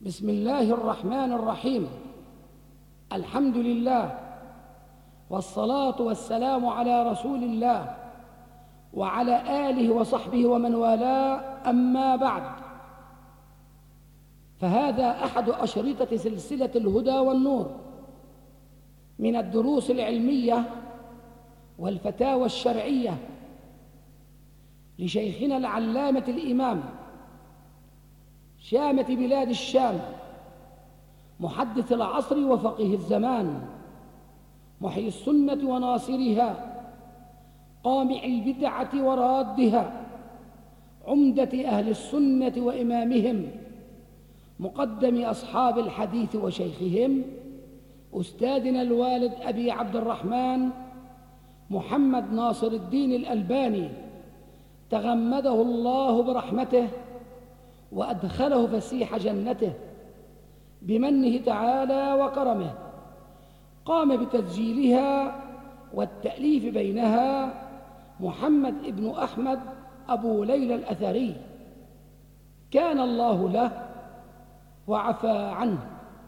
بسم الله الرحمن الرحيم. الحمد لله والصلاة والسلام على رسول الله وعلى آله وصحبه ومن والاه، أما بعد، فهذا أحد أشرطة سلسلة الهدى والنور من الدروس العلمية والفتاوى الشرعية لشيخنا العلامة الإمام شامة بلاد الشام، محدث العصر وفقيه الزمان، محيي السنة وناصرها، قامع البدعة ورادها، عمدة أهل السنة وإمامهم، مقدم أصحاب الحديث وشيخهم، أستاذنا الوالد أبي عبد الرحمن محمد ناصر الدين الألباني، تغمده الله برحمته وأدخله فسيح جنته بمنه تعالى وكرمه. قام بتسجيلها والتأليف بينها محمد ابن أحمد أبو ليلى الأثري، كان الله له وعفى عنه.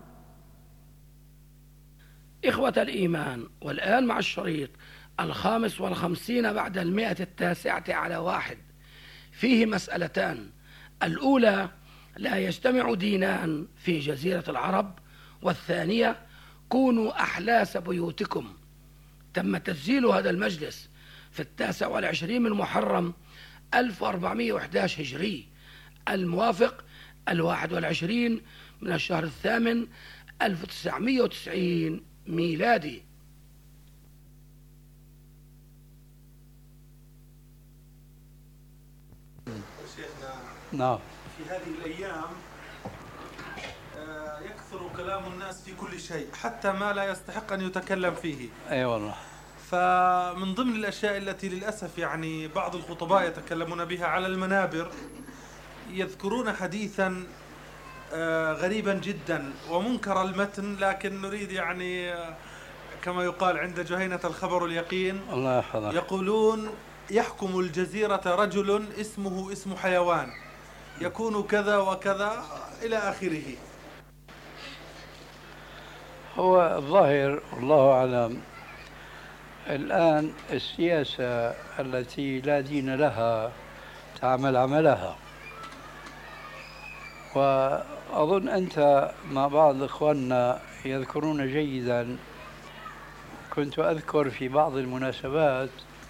إخوة الإيمان، والآن مع الشريط 55 بعد 109 فيه مسألتان. الأولى: لا يجتمع دينان في جزيرة العرب. والثانية: كونوا أحلاس بيوتكم. تم تسجيل هذا المجلس في 29 من محرم 1411 هجري، الموافق 21 من الشهر الثامن 1990 ميلادي. نعم. في هذه الأيام يكثر كلام الناس في كل شيء، حتى ما لا يستحق أن يتكلم فيه. أي والله. فمن ضمن الأشياء التي للأسف يعني بعض الخطباء يتكلمون بها على المنابر، يذكرون حديثا غريبا جدا ومنكر المتن، لكن نريد يعني كما يقال عند جهينة الخبر اليقين. الله يحفظك. يقولون: يحكم الجزيرة رجل اسمه اسم حيوان، يكون كذا وكذا إلى آخره. هو الظاهر والله أعلم الآن السياسة التي لا دين لها تعمل عملها، وأظن أنت مع بعض إخواننا يذكرون جيدا. كنت أذكر في بعض المناسبات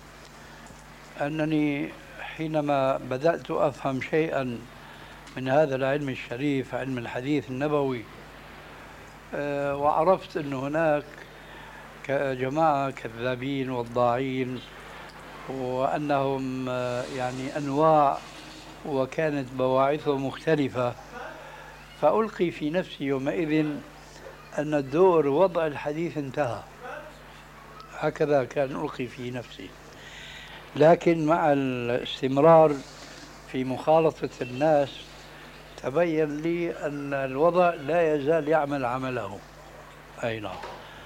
أنني حينما بدأت أفهم شيئا من هذا العلم الشريف، علم الحديث النبوي، وعرفت أن هناك جماعة كذابين وضاعين، وأنهم يعني أنواع وكانت بواعثهم مختلفة، فألقي في نفسي يومئذ أن الدور وضع الحديث انتهى. هكذا كان ألقي في نفسي. لكن مع الاستمرار في مخالطة الناس تبين لي أن الوضع لا يزال يعمل عمله. أي نعم.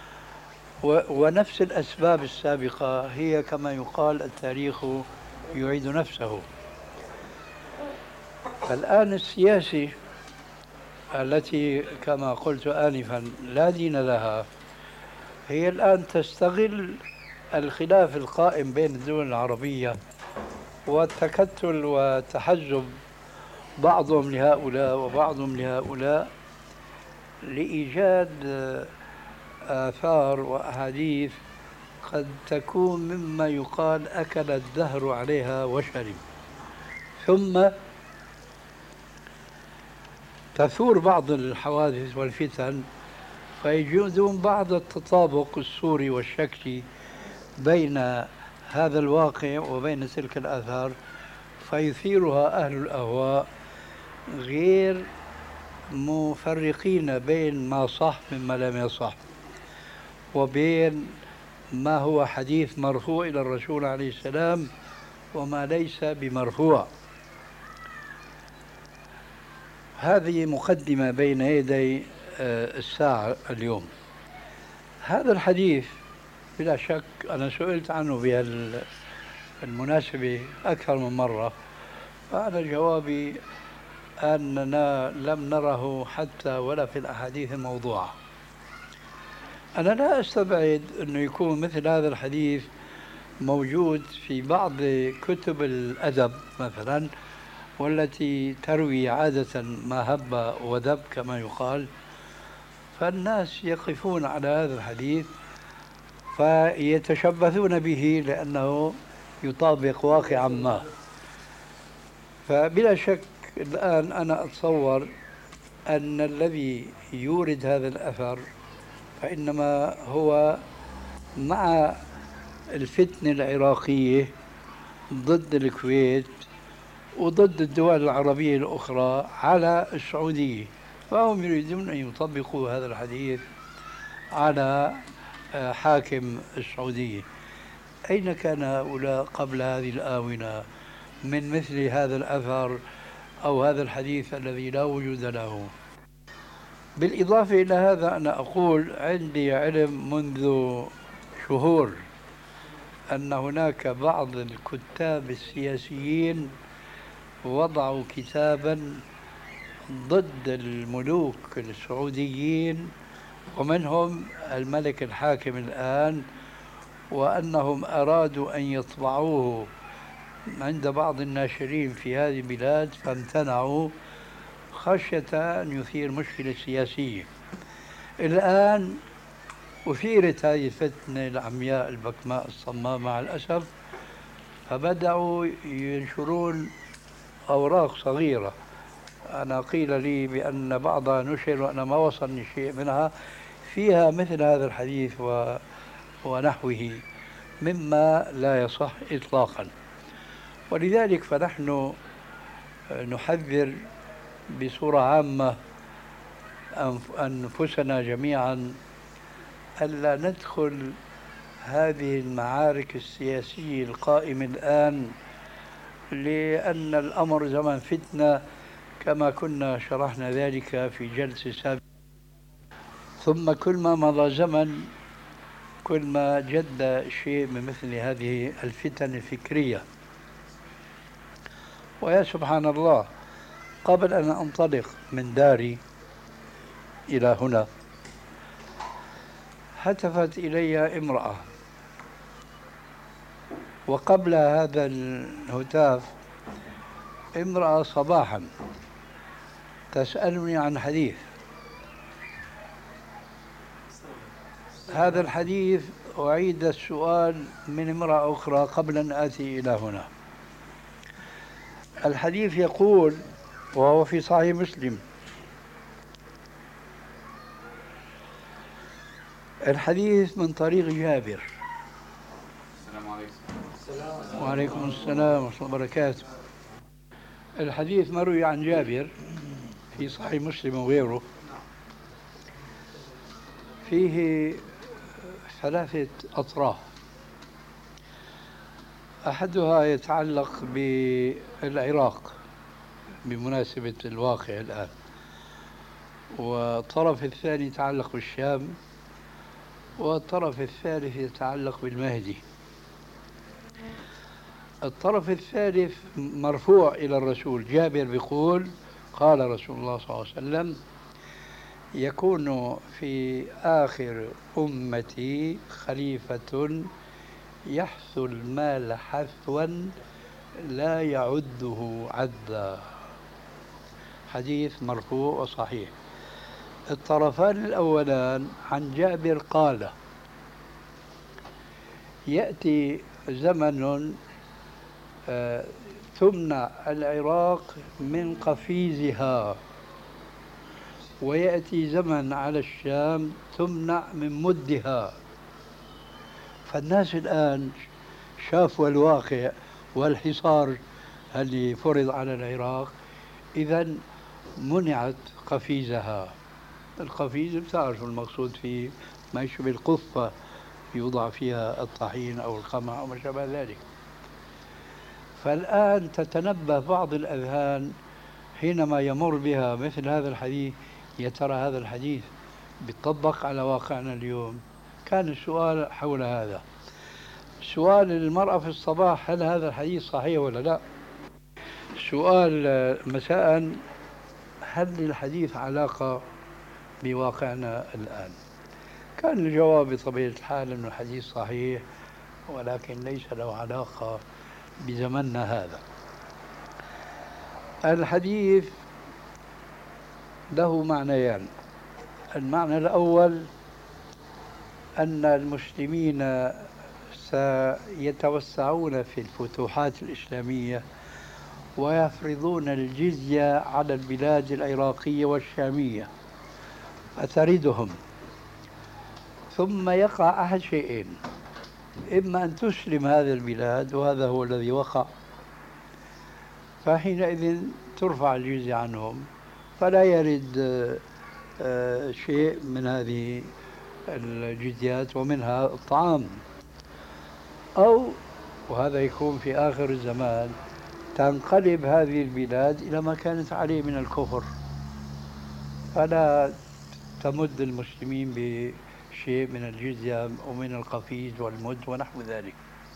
ونفس الأسباب السابقة هي كما يقال التاريخ يعيد نفسه. فالآن السياسي التي كما قلت آنفا لا دين لها، هي الآن تستغل الخلاف القائم بين الدول العربية والتكتل وتحزب بعضهم لهؤلاء وبعضهم لهؤلاء لإيجاد آثار وأحاديث قد تكون مما يقال أكل الدهر عليها وشرب، ثم تثور بعض الحوادث والفتن فيجدون بعض التطابق الصوري والشكلي بين هذا الواقع وبين تلك الآثار، فيثيرها أهل الأهواء غير مفرقين بين ما صح مما لم يصح، وبين ما هو حديث مرفوع إلى الرسول عليه السلام وما ليس بمرفوع. هذه مقدمة بين يدي الساعة اليوم. هذا الحديث بلا شك أنا سئلت عنه بالمناسبة أكثر من مرة، فأنا جوابي أننا لم نره حتى ولا في الأحاديث الموضوعة. أنا لا أستبعد أنه يكون مثل هذا الحديث موجود في بعض كتب الأدب مثلا، والتي تروي عادة ما هب ودب كما يقال، فالناس يقفون على هذا الحديث فيتشبثون به لأنه يطابق واقعا ما. فبلا شك الآن أنا أتصور أن الذي يورد هذا الأثر فإنما هو مع الفتنة العراقية ضد الكويت وضد الدول العربية الأخرى على السعودية، فهم يريدون أن يطبقوا هذا الحديث على حاكم السعودية. أين كان هؤلاء قبل هذه الآونة من مثل هذا الأثر أو هذا الحديث الذي لا وجود له؟ بالإضافة إلى هذا أنا أقول عندي علم منذ شهور أن هناك بعض الكتاب السياسيين وضعوا كتابا ضد الملوك السعوديين ومنهم الملك الحاكم الآن، وأنهم أرادوا أن يطبعوه عند بعض الناشرين في هذه البلاد فامتنعوا خشية أن يثير مشكلة سياسية. الآن أثيرت هذه الفتنة العمياء البكماء الصماء مع الأسف، فبدأوا ينشرون أوراق صغيرة. أنا قيل لي بأن بعضها نشر وأنا ما وصلني شيء منها فيها مثل هذا الحديث ونحوه مما لا يصح إطلاقا. ولذلك فنحن نحذر بصورة عامة أنفسنا جميعا ألا ندخل هذه المعارك السياسية القائمة الآن، لأن الأمر زمن فتنة كما كنا شرحنا ذلك في جلسة سابقة. ثم كل ما مضى زمن كل ما جد شيء من مثل هذه الفتن الفكرية. ويا سبحان الله، قبل أن أنطلق من داري إلى هنا هتفت إلي امرأة، وقبل هذا الهتاف امرأة صباحا تسألني عن حديث. هذا الحديث أعيد السؤال من امرأة أخرى قبل أن آتي إلى هنا. الحديث يقول، وهو في صحيح مسلم، الحديث من طريق جابر. السلام عليكم. وعليكم السلام ورحمة الله وبركاته. الحديث مروي عن جابر في صحيح مسلم وغيره، فيه ثلاثة أطراف. أحدها يتعلق بالعراق بمناسبة الواقع الآن، والطرف الثاني يتعلق بالشام، والطرف الثالث يتعلق بالمهدي. الطرف الثالث مرفوع إلى الرسول. جابر بيقول قال رسول الله صلى الله عليه وسلم: يكون في آخر أمتي خليفة يحث المال حثوا لا يعده عدا. حديث مرفوع وصحيح. الطرفان الأولان عن جابر قال: يأتي زمن تمنع العراق من قفيزها، ويأتي زمن على الشام تمنع من مدها. فالناس الآن شافوا الواقع والحصار اللي فرض على العراق، إذن منعت قفيزها. القفيز بتعرف المقصود فيه ما يشبه القفة يوضع فيها الطحين أو القمع أو ما شابه ذلك. فالآن تتنبه بعض الأذهان حينما يمر بها مثل هذا الحديث، يا ترى هذا الحديث بيطبق على واقعنا اليوم؟ كان السؤال حول هذا. سؤال المرأة في الصباح: هل هذا الحديث صحيح ولا لا؟ سؤال مساء: هل للحديث علاقة بواقعنا الآن؟ كان الجواب بطبيعة الحال أنه الحديث صحيح، ولكن ليس له علاقة بزمننا هذا. الحديث له معنيان. المعنى الأول أن المسلمين سيتوسعون في الفتوحات الإسلامية ويفرضون الجزية على البلاد العراقية والشامية فتردهم، ثم يقع أحد شيئين: إما أن تسلم هذه البلاد، وهذا هو الذي وقع، فحينئذ ترفع الجزية عنهم فلا يرد شيء من هذه الجزيات ومنها الطعام، أو وهذا يكون في آخر الزمان تنقلب هذه البلاد إلى ما كانت عليه من الكفر، فلا تمد المسلمين بشيء من الجزية ومن القفيز والمد ونحو ذلك.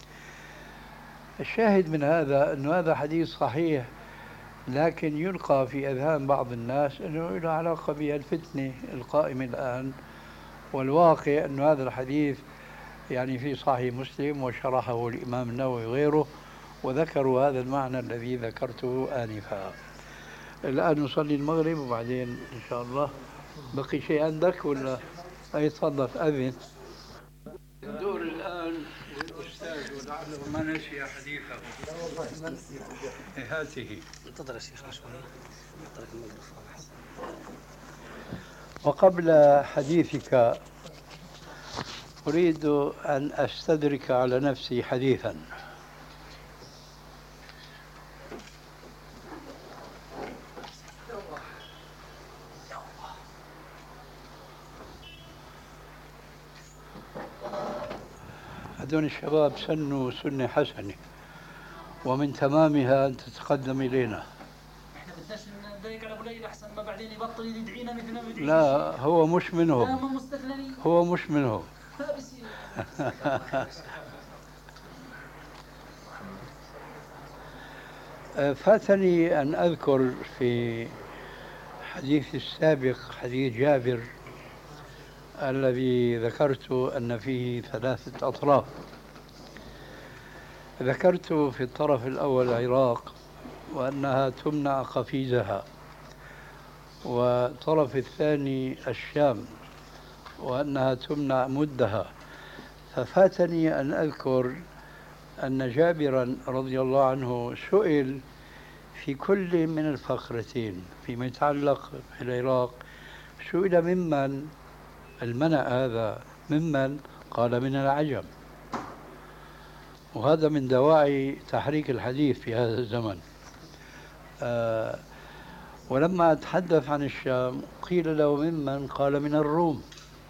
الشاهد من هذا أن هذا حديث صحيح، لكن يلقى في أذهان بعض الناس أنه له علاقة بالفتنة القائمة الآن، والواقع أن هذا الحديث يعني في صحيح مسلم وشرحه الإمام النووي وغيره، وذكروا هذا المعنى الذي ذكرته آنفا. الآن نصلي المغرب وبعدين إن شاء الله. بقي شيء عندك ولا؟ أي تفضل أذن. الدور الآن للأستاذ ولعله ما نسي حديثه. هاته. تفضل يا شيخ شوي. وقبل حديثك أريد أن أستدرك على نفسي حديثا. هذول الشباب سنوا سنة حسنة، ومن تمامها أن تتقدم إلينا. احنا بدناش نضايق على ابو ليلى احسن ما بعدين يبطل يدعينا مثل ما بدعي. لا هو مش منهم. لا هم مستثنين. هو مش منهم. لا بس فاتني أن أذكر في حديث السابق حديث جابر الذي ذكرت أن فيه 3 أطراف. ذكرت في الطرف الأول العراق وأنها تمنع قفيزها، والطرف الثاني الشام وأنها تمنع مدها. ففاتني أن أذكر أن جابرا رضي الله عنه سئل في كل من الفقرتين فيما يتعلق بالعراق، سئل ممن المنع هذا، ممن؟ قال من العجم. وهذا من دواعي تحريك الحديث في هذا الزمن. ولما أتحدث عن الشام قيل له ممن؟ قال من الروم.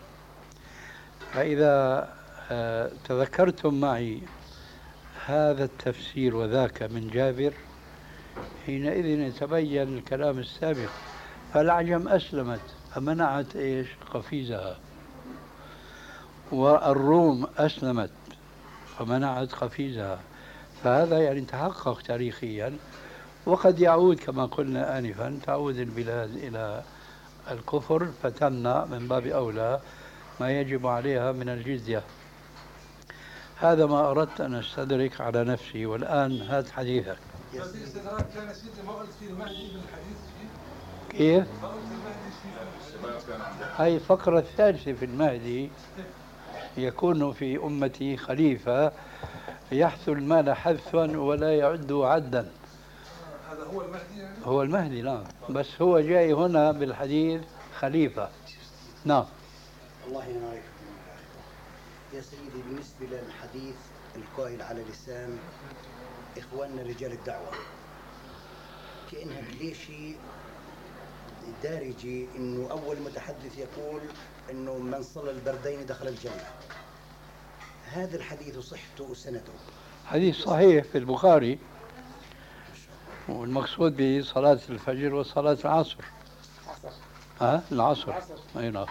فإذا تذكرتم معي هذا التفسير وذاك من جابر، حينئذ يتبين الكلام السابق. فالعجم أسلمت فمنعت إيش؟ قفيزها، والروم أسلمت فمنعت قفيزها. فهذا يعني تحقق تاريخيا، وقد يعود كما قلنا آنفا، تعود البلاد إلى الكفر فتمنع من باب أولى ما يجب عليها من الجزية. هذا ما أردت أن أستدرك على نفسي. والآن هات حديثك. كيف؟ هاي الفقرة الثالثة في المهدي: يكون في أمتي خليفة يحث المال حثا ولا يعد عدا. هذا هو المهدي يعني؟ هو المهدي نعم، بس هو جاي هنا بالحديث خليفة. نعم. الله ينعيك يا سيدي. بالنسبة للحديث القائل على لسان إخواننا رجال الدعوة، كأنها كليشي دارجي، إنه أول متحدث يقول إنه من صلى البردين دخل الجنة. هذا الحديث صحته وسنده؟ حديث صحيح في البخاري، والمقصود به صلاة الفجر وصلاة العصر. العصر. أي نعم.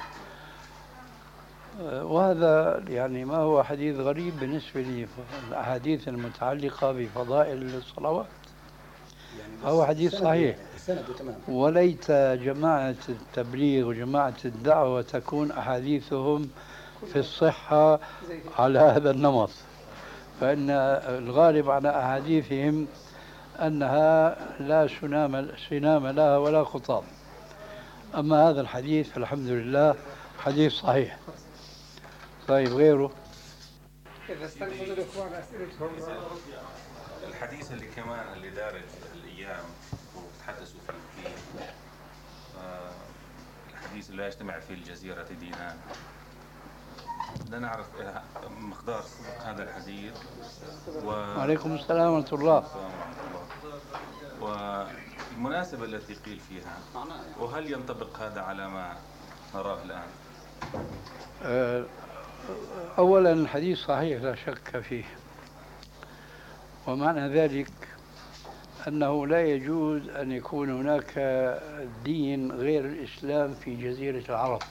وهذا يعني ما هو حديث غريب بالنسبة للأحاديث المتعلقة بفضائل الصلوات. يعني هو حديث سند صحيح. يعني سنده تمام. وليت جماعة التبليغ وجماعة الدعوة تكون أحاديثهم في الصحة على هذا النمط، فإن الغالب على أحاديثهم أنها لا سنام لها ولا خطام. أما هذا الحديث فالحمد لله حديث صحيح. طيب غيره؟ إذا استنفذ الإخوان أسئلتهم. الحديث اللي كمان اللي دارج الأيام وتحدثوا فيه كثير، الحديث اللي يجتمع فيه الجزيرة دينان، بدنا نعرف مقدار صدق هذا الحديث. وعليكم السلام ورحمة الله. والمناسبة التي قيل فيها، وهل ينطبق هذا على ما نراه الآن؟ أولا الحديث صحيح لا شك فيه، ومعنى ذلك أنه لا يجوز أن يكون هناك دين غير الإسلام في جزيرة العرب.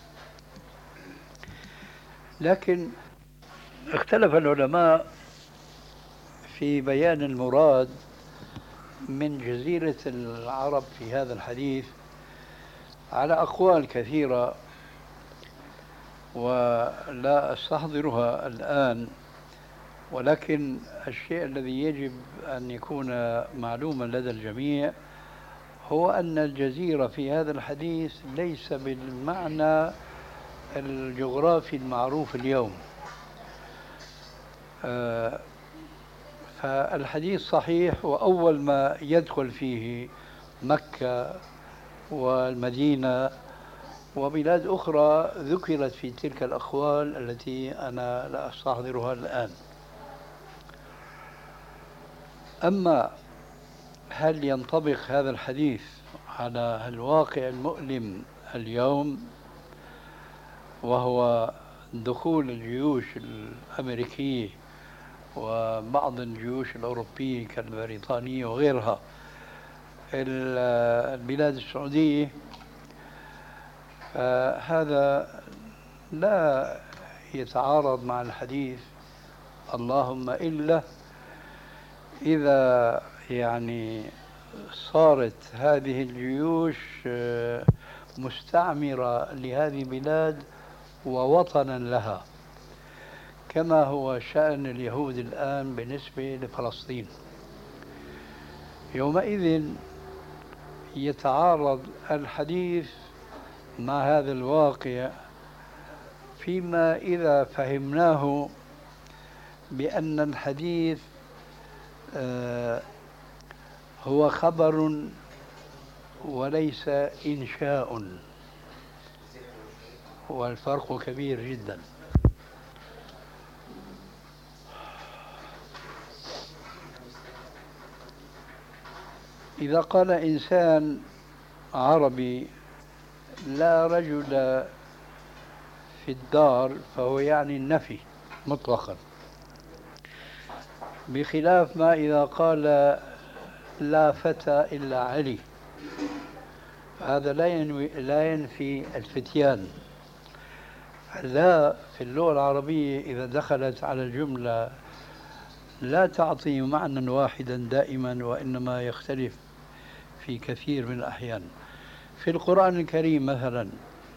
لكن اختلف العلماء في بيان المراد من جزيرة العرب في هذا الحديث على أقوال كثيرة، ولا أستحضرها الآن، ولكن الشيء الذي يجب أن يكون معلوما لدى الجميع هو أن الجزيرة في هذا الحديث ليس بالمعنى الجغرافي المعروف اليوم. فالحديث صحيح، وأول ما يدخل فيه مكة والمدينة وبلاد أخرى ذكرت في تلك الأقوال التي أنا لا أستحضرها الآن. أما هل ينطبق هذا الحديث على الواقع المؤلم اليوم، وهو دخول الجيوش الأمريكية وبعض الجيوش الأوروبية كالبريطانية وغيرها البلاد السعودية، فهذا لا يتعارض مع الحديث، اللهم إلا إذا يعني صارت هذه الجيوش مستعمرة لهذه البلاد ووطنا لها، كما هو شأن اليهود الآن بالنسبة لفلسطين. يومئذ يتعارض الحديث مع هذا الواقع، فيما إذا فهمناه بأن الحديث هو خبر وليس إنشاء، والفرق كبير جدا. إذا قال إنسان عربي لا رجل في الدار فهو يعني النفي مطلقا، بخلاف ما إذا قال لا فتى إلا علي، هذا لا ينفي الفتيان. لا في اللغة العربية إذا دخلت على الجملة لا تعطي معنى واحدا دائما، وإنما يختلف في كثير من الأحيان. في القرآن الكريم مثلا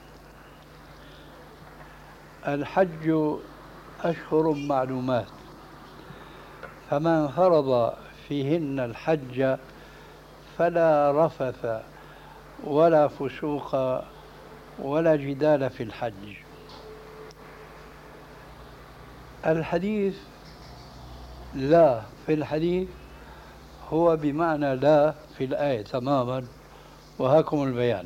الحج أشهر معلومات، فمن فرض فيهن الحج فلا رفث ولا فسوق ولا جدال في الحج. الحديث لا في الحديث هو بمعنى لا في الآية تماما، وهاكم البيان.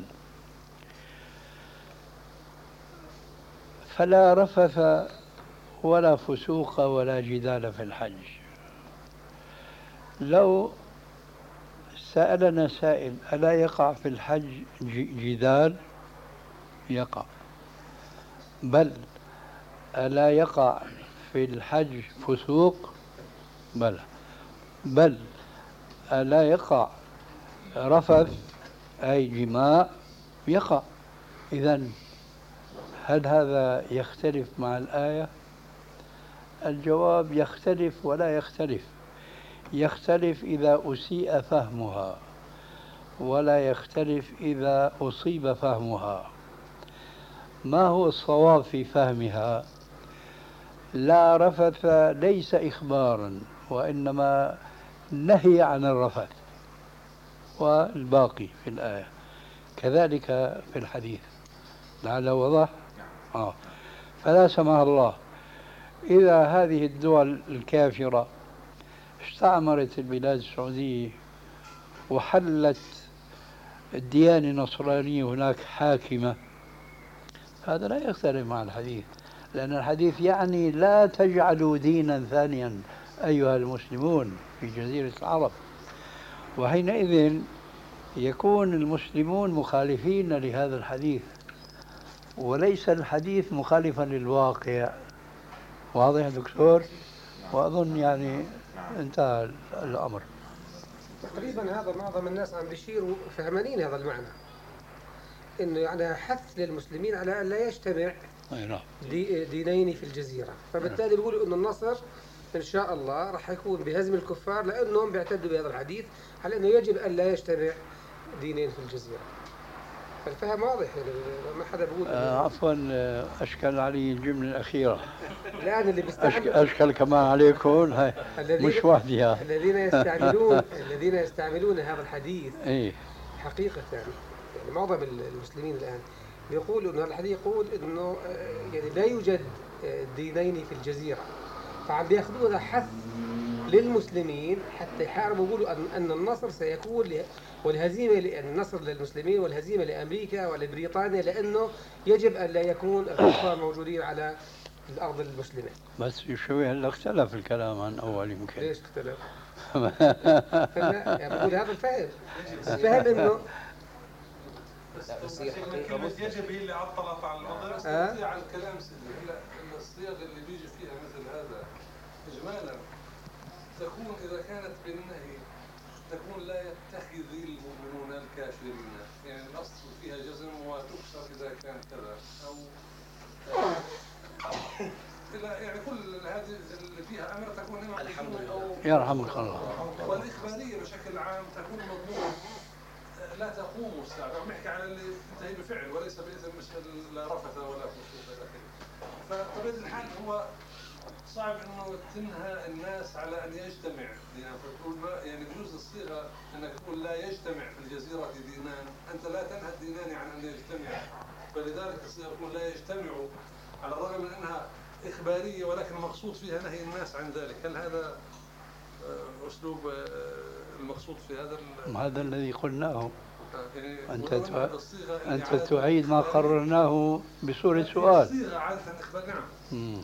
فلا رفث ولا فسوق ولا جدال في الحج. لو سألنا سائل ألا يقع في الحج جدال؟ يقع. بل ألا يقع في الحج فسوق؟ بل ألا يقع رفث أي جماع؟ يقع. إذن هل هذا يختلف مع الآية؟ الجواب يختلف ولا يختلف. يختلف إذا أسيء فهمها، ولا يختلف إذا أصيب فهمها. ما هو الصواب في فهمها؟ لا رفث ليس إخبارا، وإنما نهي عن الرفث، والباقي في الآية كذلك في الحديث. لعله وضح؟ فلا سمح الله إذا هذه الدول الكافرة استعمرت البلاد السعودية وحلت الديانة النصرانية هناك حاكمة، هذا لا يختلف مع الحديث، لأن الحديث يعني لا تجعلوا دينا ثانيا أيها المسلمون في جزيرة العرب. وحينئذ يكون المسلمون مخالفين لهذا الحديث، وليس الحديث مخالفا للواقع. واضح يا دكتور؟ وأظن يعني انتهى الأمر. تقريبا هذا معظم الناس عم بيشيروا فهمانين هذا المعنى، انه يعني حث للمسلمين على ان لا يجتمع دينين في الجزيره، فبالتالي بيقولوا انه النصر ان شاء الله راح يكون بهزم الكفار، لانهم بيعتدوا بهذا الحديث على انه يجب ان لا يجتمع دينين في الجزيره. فالفهم واضح، يعني ما حدا بيقول عفوا اشكل علي الجمله الاخيره. الان اللي بيستعمل اشكل كمان عليكم هاي مش وحدها. الذين يستعملون هذا الحديث حقيقه، يعني معظم المسلمين الان بيقولوا انه الحديث يقول انه يعني لا يوجد دينين في الجزيره، فعم بياخذوها حث للمسلمين حتى يحاربوا، يقولوا ان النصر سيكون والهزيمه، النصر للمسلمين والهزيمه لامريكا ولبريطانيا، لانه يجب ان لا يكون الكفار موجودين على الارض المسلمه. بس شوي هلا اختلف الكلام عن اول يمكن. ليش اختلف؟ يعني بقول هذا الفهم انه كلمة يجب هي اللي عطلت على الوضع. على الكلام الصيغ اللي بيجي فيها مثل هذا إجمالا تكون إذا كانت بالنهي تكون لا يتخذ المؤمنون الكافرين، يعني الأصل فيها جزم وتكسر إذا كان كذا أو يعني كل هذه اللي فيها أمر تكون إما يرحمك الله. والإخبارية بشكل عام تكون مضمون لا تقوم الساعة، نحكي على اللي انتهي بفعل وليس بإذن، مش لا رفث ولا فسوق إلى آخره. فطبيعة الحال هو صعب إنه تنهى الناس على أن يجتمع دينان، فتقول يعني بجوز الصيغة أنك تقول لا يجتمع في الجزيرة دينان، أنت لا تنهى الدينان عن أن يجتمع، فلذلك الصيغة تقول لا يجتمعوا على الرغم من أنها إخبارية ولكن المقصود فيها نهي الناس عن ذلك. هل هذا أسلوب المقصود في هذا الذي قلناه؟ أنت تعيد ما قررناه بصورة سؤال. نعم.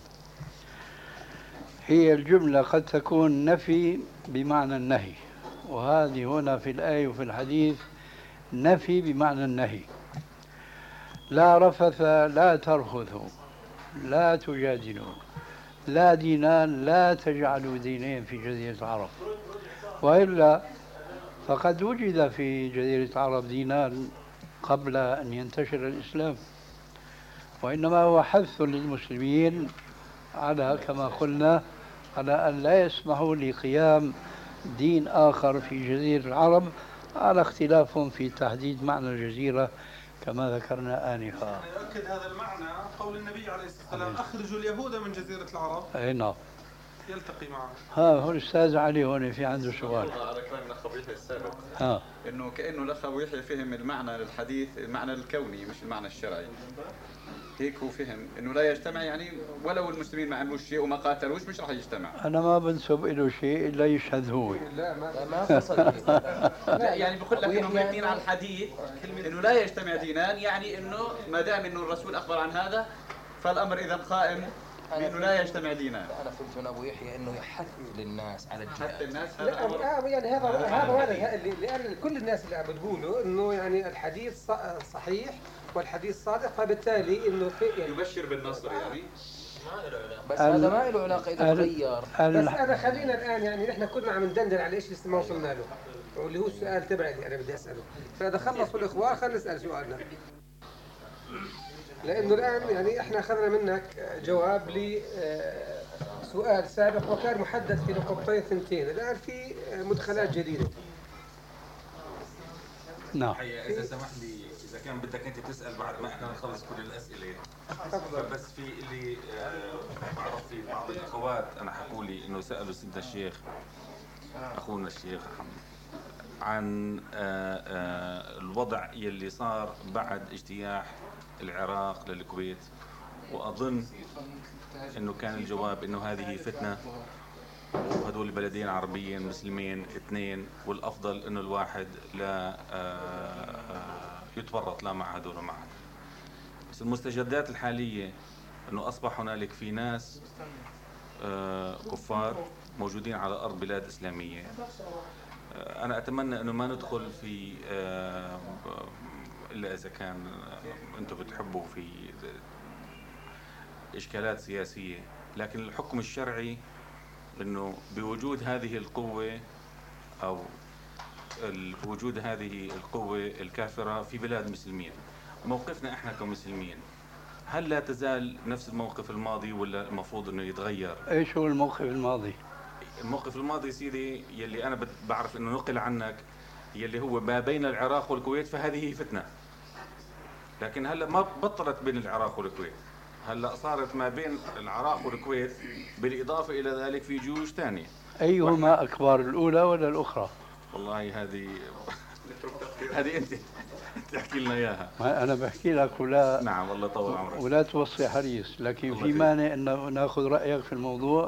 هي الجملة قد تكون نفي بمعنى النهي، وهذه هنا في الآية وفي الحديث نفي بمعنى النهي. لا رفث، لا ترفثوا، لا تجادلوا، لا دينان، لا تجعلوا دينين في جزيرة العرب. وإلا فقد وجد في جزيرة العرب دينان قبل أن ينتشر الإسلام، وإنما هو حث للمسلمين على كما قلنا على أن لا يسمحوا لقيام دين آخر في جزيرة العرب، على اختلاف في تحديد معنى الجزيرة كما ذكرنا آنفا. يؤكد هذا المعنى قول النبي عليه الصلاة والسلام: أخرجوا اليهود من جزيرة العرب. أي نعم. يلتقي معه. هو الأستاذ علي هون في عنده سؤال. على كلام الأخ أبو يحيى السابق. إنه كأنه الأخ أبو يحيى فهم المعنى للحديث المعنى الكوني مش المعنى الشرعي. هيك هو فهم إنه لا يجتمع، يعني ولو المسلمين ما عملوش شيء وما قاتلوش مش راح يجتمع. أنا ما بنسب له شيء إلا يشهد هو. لا ما فصل. لا يعني بقول لك إنه مبنيين على الحديث إنه لا يجتمع دينان، يعني إنه ما دام إنه الرسول أخبر عن هذا فالأمر إذا قائم بأنه لا يجتمع دينان. أنا فهمت من أبو يحيى إنه يحث للناس على الجهاد. يحث الناس هذا يعني هذا اللي كل الناس اللي عم بتقولوا إنه يعني الحديث صحيح والحديث صادق، فبالتالي إنه يعني يبشر بالنصر يعني. بس هذا ما له علاقة إذا تغير. بس أنا خلينا الآن يعني نحن كنا عم ندندن على إيش لسه ما وصلنا له، واللي هو السؤال تبعي اللي أنا بدي أسأله. فإذا خلصوا الإخوان خلينا نسأل سؤالنا. لأنه الآن يعني إحنا أخذنا منك جواب لسؤال سابق وكان محدد في نقطتين ثنتين، الآن في مدخلات جديدة. نعم. الحقيقة إذا سمح لي، إذا كان بدك أنت تسأل بعد ما إحنا نخلص كل الأسئلة، بس في اللي بعرف في بعض الأخوات أنا حكوا لي إنه سألوا سيدنا الشيخ أخونا الشيخ عن الوضع يلي صار بعد اجتياح العراق للكويت، وأظن إنه كان الجواب إنه هذه فتنة وهدول بلدين عربيين مسلمين اثنين، والأفضل إنه الواحد لا يتورط لا مع هدول ومع هدول. بس المستجدات الحالية إنه أصبح هنالك في ناس كفار موجودين على أرض بلاد إسلامية. أنا أتمنى إنه ما ندخل في إلا إذا كان أنتم بتحبوا في إشكالات سياسية، لكن الحكم الشرعي إنه بوجود هذه القوة أو بوجود هذه القوة الكافرة في بلاد مسلمين، موقفنا إحنا كمسلمين هل لا تزال نفس الموقف الماضي ولا المفروض إنه يتغير؟ إيش هو الموقف الماضي؟ الموقف الماضي سيدي يلي أنا بعرف إنه نقل عنك يلي هو ما بين العراق والكويت، فهذه فتنة. لكن هلا ما بطلت بين العراق والكويت، هلا صارت ما بين العراق والكويت، بالإضافة إلى ذلك في جيوش ثانية. أيهما أكبر، الأولى ولا الأخرى؟ والله هذه أنت تحكي لنا إياها. أنا بحكي لك ولا نعم والله طول عمرك ولا توصي حريص، لكن في مانع أن نأخذ رأيك في الموضوع؟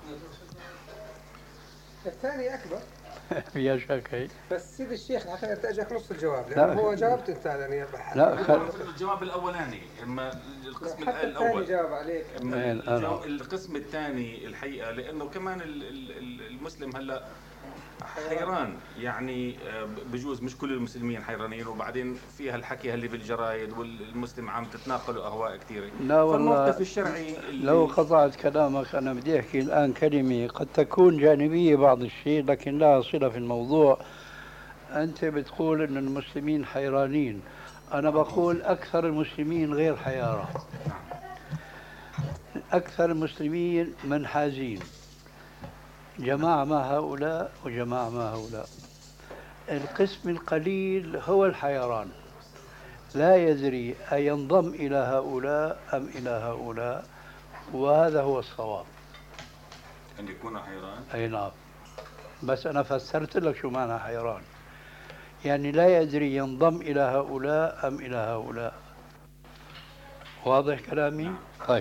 الثاني أكبر فيها شك هي. بس سيد الشيخ الحقيقة أنت أجاك نص الجواب، لأنه هو جاوبت أنت يعني لا الجواب الأولاني، إما القسم الأول جاوب عليك، القسم الثاني الحقيقة لأنه كمان المسلم هلا حيران، يعني بجوز مش كل المسلمين حيرانين، وبعدين فيها الحكي اللي بالجرايد والمسلم عم تتناقلوا أهواء كثيرة. لا والله فالموقف الشرعي لو قطعت كلامك أنا بدي أحكي الآن كلمة قد تكون جانبية بعض الشيء لكن لها صلة في الموضوع. أنت بتقول أن المسلمين حيرانين، أنا بقول أكثر المسلمين غير حيارى، أكثر المسلمين منحازين، جماعة مع هؤلاء وجماعة مع هؤلاء. القسم القليل هو الحيران، لا يدري أينضم إلى هؤلاء أم إلى هؤلاء، وهذا هو الصواب. أن يكون حيران؟ أي نعم، بس أنا فسرت لك شو معنى حيران، يعني لا يدري ينضم إلى هؤلاء أم إلى هؤلاء. واضح كلامي؟ طيب.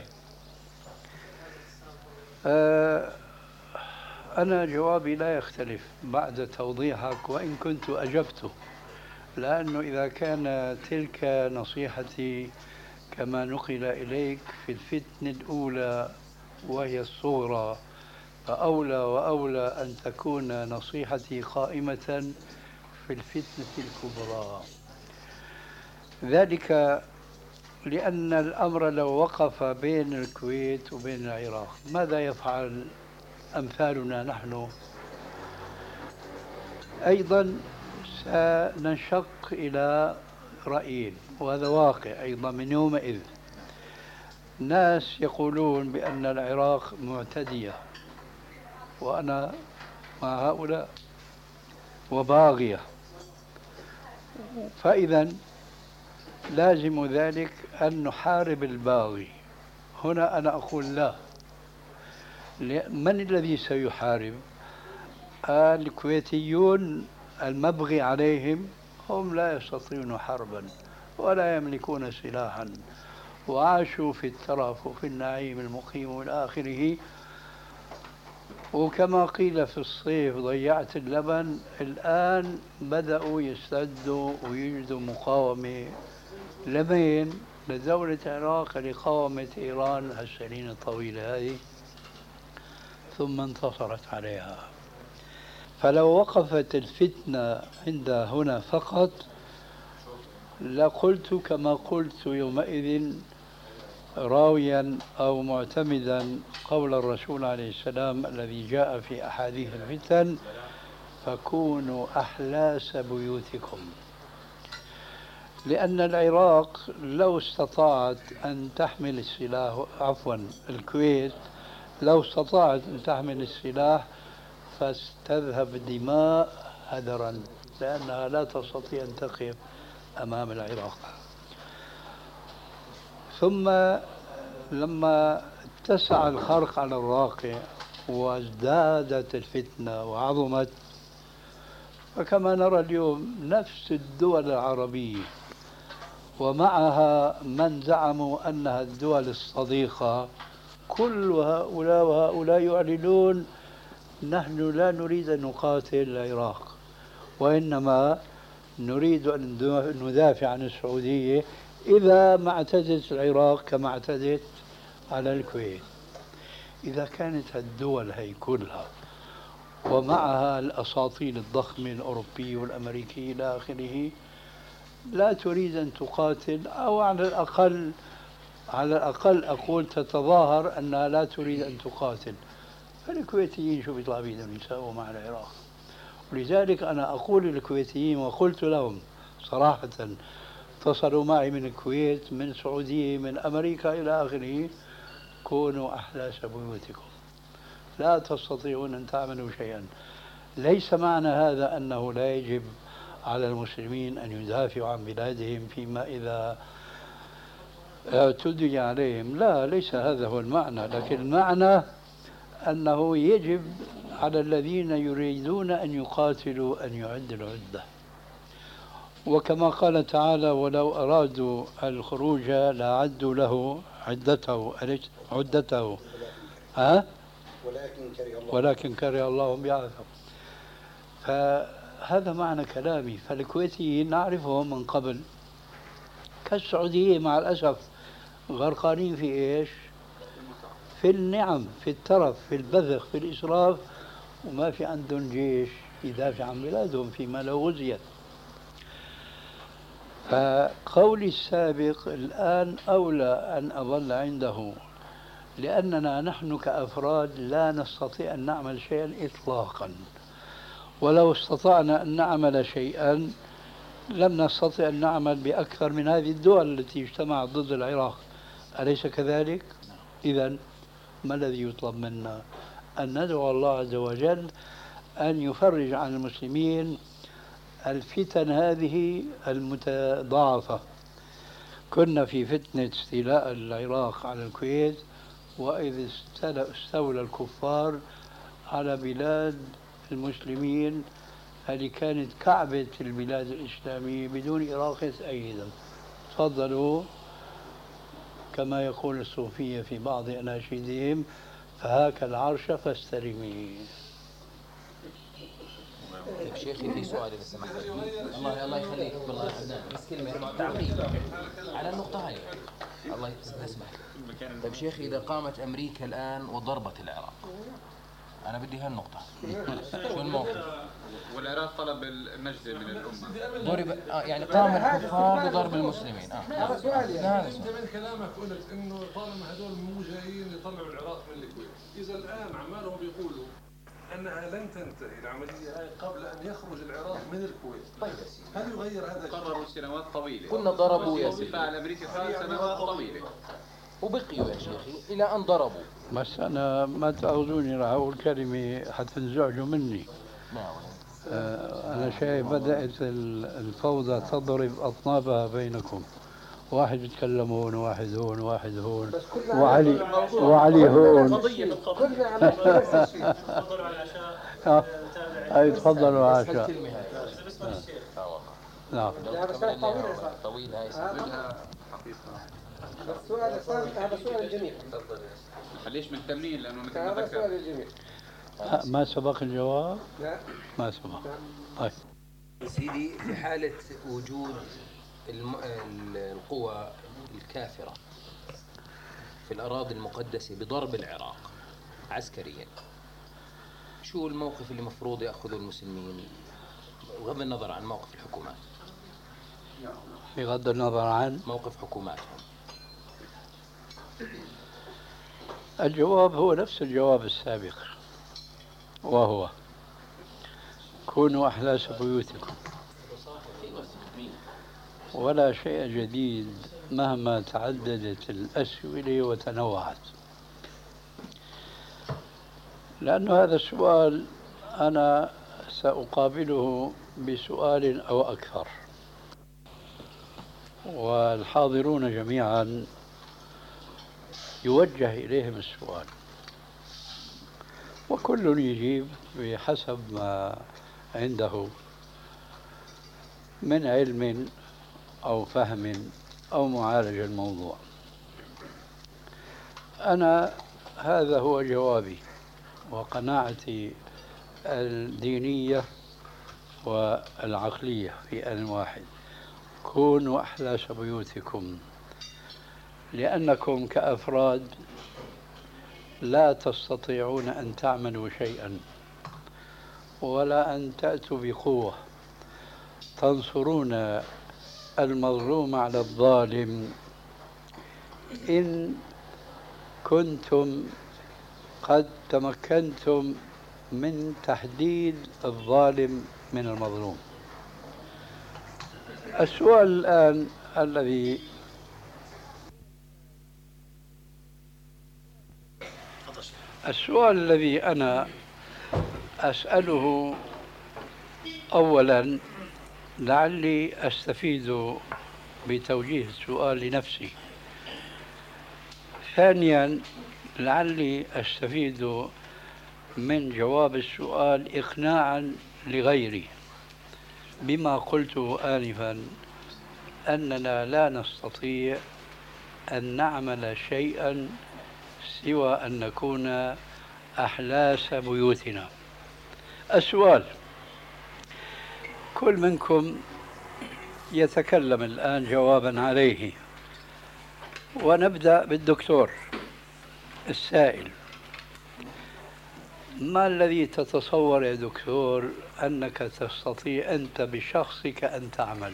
أنا جوابي لا يختلف بعد توضيحك وإن كنت أجبته، لأنه إذا كان تلك نصيحتي كما نقل إليك في الفتنة الأولى وهي الصغرى، فأولى وأولى أن تكون نصيحتي قائمة في الفتنة الكبرى. ذلك لأن الأمر لو وقف بين الكويت وبين العراق ماذا يفعل أمثالنا نحن؟ أيضا سننشق إلى رأيين، وهذا واقع أيضا من يومئذ. ناس يقولون بأن العراق معتدية وأنا مع هؤلاء وباغية، فإذا لازم ذلك أن نحارب الباغي. هنا أنا أقول لا، من الذي سيحارب؟ الكويتيون المبغي عليهم هم لا يستطيعون حربا ولا يملكون سلاحا وعاشوا في الترف وفي النعيم المقيم والى آخره. وكما قيل في الصيف ضيعت اللبن، الآن بدأوا يستعدوا ويجدوا مقاومة لمين؟ لدولة العراق لقاومة إيران هالسنين الطويلة هذه، ثم انتصرت عليها. فلو وقفت الفتنة عند هنا فقط لقلت كما قلت يومئذ راويا أو معتمدا قول الرسول عليه السلام الذي جاء في أحاديث الفتن: فكونوا أحلاس بيوتكم. لأن العراق لو استطاعت أن تحمل السلاح، عفوا الكويت لو استطاعت أن تحمل السلاح فاستذهب دماء هدرا، لأنها لا تستطيع أن تقف أمام العراق. ثم لما اتسع الخرق على الواقع وازدادت الفتنة وعظمت، فكما نرى اليوم نفس الدول العربية ومعها من زعموا أنها الدول الصديقة، كل هؤلاء وهؤلاء يعلنون نحن لا نريد أن نقاتل العراق، وإنما نريد أن ندافع عن السعودية إذا ما اعتدت العراق كما اعتدت على الكويت. إذا كانت الدول هي كلها ومعها الأساطيل الضخمة الأوروبية والأمريكية إلى آخره لا تريد أن تقاتل، أو على الأقل أقول تتظاهر أنها لا تريد أن تقاتل، فالكويتيين شو بيطلع بيدهم يساووا مع العراق؟ ولذلك أنا أقول للكويتيين وقلت لهم صراحة، اتصلوا معي من الكويت، من السعودية، من أمريكا إلى آخره: كونوا أحلاس بيوتكم، لا تستطيعون أن تعملوا شيئا. ليس معنى هذا أنه لا يجب على المسلمين أن يدافعوا عن بلادهم فيما إذا اعتدي عليهم، لا، ليس هذا هو المعنى، لكن المعنى أنه يجب على الذين يريدون أن يقاتلوا أن يعدوا العدة. وكما قال تعالى: ولو أرادوا الخروج لأعدوا له عدته ولكن كره الله بعثهم. فهذا معنى كلامي. فالكويتيين نعرفهم من قبل، كالسعودية مع الأسف غرقانين في إيش؟ في النعم، في الترف، في البذخ، في الإسراف، وما في عندهم جيش يدافع عن بلادهم فيما لو غزيت. فقولي السابق الآن أولى أن أظل عنده، لأننا نحن كأفراد لا نستطيع أن نعمل شيئا إطلاقا، ولو استطعنا أن نعمل شيئا لم نستطع أن نعمل بأكثر من هذه الدول التي اجتمعت ضد العراق، أليس كذلك؟ إذن ما الذي يطلب منا؟ أن ندعو الله عز وجل أن يفرج عن المسلمين الفتن هذه المتضاعفة. كنا في فتنة استيلاء العراق على الكويت، وإذ استولى الكفار على بلاد المسلمين، هذه كانت كعبة البلاد الإسلامية بدون إراقة أي دم. تفضلوا كما يقول الصوفية في بعض أناشيدهم: فهاك العرش فاستلمي. طيب شيخي، في سؤال إذا سمحت. الله يخليك، والله بس كلمة تعقيب على النقطة هاي. الله يسمح. طيب شيخي، إذا قامت أمريكا الآن وضربت العراق، أنا بدي هالنقطة، شو الموقف؟ والعراق طلب النجدة من الأمة، ضرب يعني قام الكفار بضرب المسلمين. هذا سؤالي. أنت من كلامك قلت إنه طالما هذول مو جايين يطلعوا العراق من الكويت، إذا الآن عمالهم بيقولوا أنها لن تنتهي العملية هاي قبل أن يخرج العراق من الكويت. طيب هل يغير هذا؟ قرروا سنوات طويلة، كنا ضربوا يا سيدي، فعل أمريكا 3 سنوات طويلة وبقيوا يا شيخي إلى أن ضربوا. بس أنا ما تأخذوني راح أقول كلمة حتنزعجوا مني. أنا شايف بدأت الفوضى تضرب أطنابها بينكم، واحد بيتكلم هون وواحد هون وواحد هون وعلي هون. كلنا على نفس الشيء. تفضلوا على العشاء. تفضلوا على العشاء. نعم. طويل هاي هذا سؤال الجميع. ليش مهتمين؟ لأنه مثل ما هذا سؤال الجميع. ما سبق الجواب؟ لا ما سبق. طيب سيدي، في حالة وجود القوى الكافرة في الأراضي المقدسة بضرب العراق عسكريا، شو الموقف اللي مفروض يأخذه المسلمين بغض النظر عن موقف الحكومات؟ بغض النظر عن موقف حكوماتهم. الجواب هو نفس الجواب السابق، وهو: كونوا أحلاس بيوتكم، ولا شيء جديد مهما تعددت الأسئلة وتنوعت. لأن هذا السؤال أنا سأقابله بسؤال أو أكثر، والحاضرون جميعا يوجه إليهم السؤال، وكل يجيب بحسب ما عنده من علم أو فهم أو معالجة الموضوع. أنا هذا هو جوابي وقناعتي الدينية والعقلية في آن واحد: كونوا أحلاس بيوتكم، لأنكم كأفراد لا تستطيعون أن تعملوا شيئا ولا أن تأتوا بقوة تنصرون المظلوم على الظالم إن كنتم قد تمكنتم من تحديد الظالم من المظلوم. السؤال الآن الذي أنا أسأله أولا لعلي أستفيد بتوجيه السؤال لنفسي، ثانيا لعلي أستفيد من جواب السؤال إقناعا لغيري بما قلت آنفا أننا لا نستطيع أن نعمل شيئا سوى أن نكون أحلاس بيوتنا. السؤال: كل منكم يتكلم الآن جوابا عليه، ونبدأ بالدكتور السائل. ما الذي تتصور يا دكتور أنك تستطيع أنت بشخصك أن تعمل؟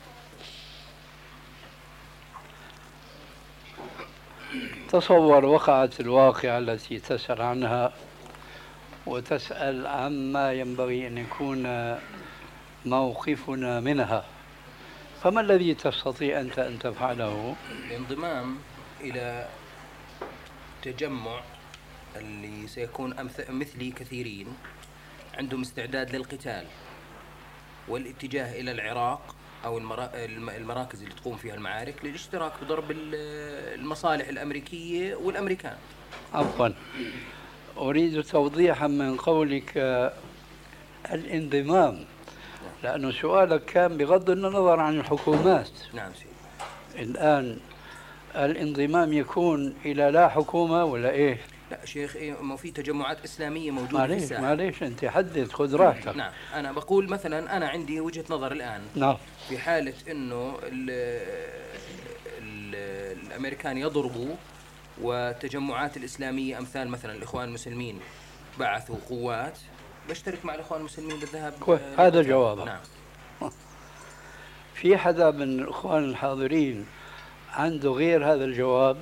تصور وقعت الواقعة التي تسأل عنها وتسأل عما ينبغي أن يكون موقفنا منها، فما الذي تستطيع أنت أن تفعله؟ الانضمام إلى تجمع اللي سيكون مثلي كثيرين عندهم استعداد للقتال والاتجاه إلى العراق أو المراكز اللي تقوم فيها المعارك للاشتراك بضرب المصالح الأمريكية والأمريكان. عفوا، أريد توضيحا من قولك الانضمام، لأنه سؤالك كان بغض النظر عن الحكومات. نعم سيدي. الآن الانضمام يكون إلى لا حكومة ولا إيه؟ لا شيخ، ما في تجمعات إسلامية موجودة في الساحة. معليش أنت حدد، خذ راحتك. نعم، أنا بقول مثلا أنا عندي وجهة نظر الآن. نعم. في حالة إنه الأمريكان يضربوا والتجمعات الإسلامية أمثال مثلا الإخوان المسلمين بعثوا قوات، بشترك مع الإخوان المسلمين بالذهاب. هذا جوابك. نعم. في حدا من الإخوان الحاضرين عنده غير هذا الجواب؟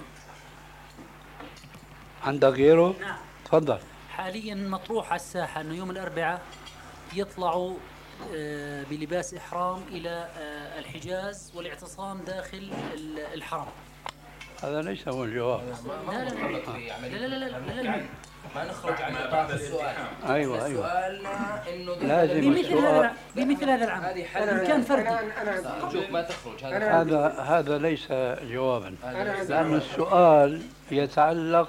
عندك غيره؟ نعم. تفضل. حاليا مطروح على الساحة أنه يوم الأربعاء يطلعوا بلباس إحرام إلى الحجاز والاعتصام داخل الحرم. هذا ليس هو الجواب. لا لا لا لا لا لا ما نخرج عن نطاق السؤال. أيوة. سؤالنا إنه لازم بمثل هذا العمل إن كان فردي. شوف ما تخرج هذا ليس جوابا، لأن السؤال يتعلق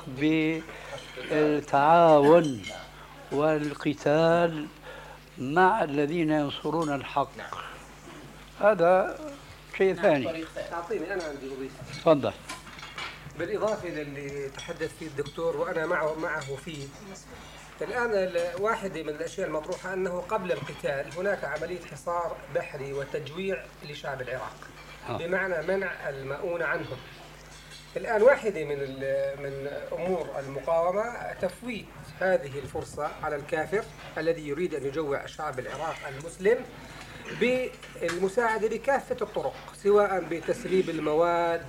بالتعاون والقتال مع الذين ينصرون الحق. هذا شيء ثاني. تعطيني أنا عندي أضيف. تفضل. بالإضافة للي تحدث فيه الدكتور وأنا معه فيه، الآن واحدة من الأشياء المطروحة أنه قبل القتال هناك عملية حصار بحري وتجويع لشعب العراق بمعنى منع المؤونة عنهم. الآن واحدة من أمور المقاومة تفويت هذه الفرصة على الكافر الذي يريد أن يجوع شعب العراق المسلم بالمساعدة بكافة الطرق، سواء بتسريب المواد،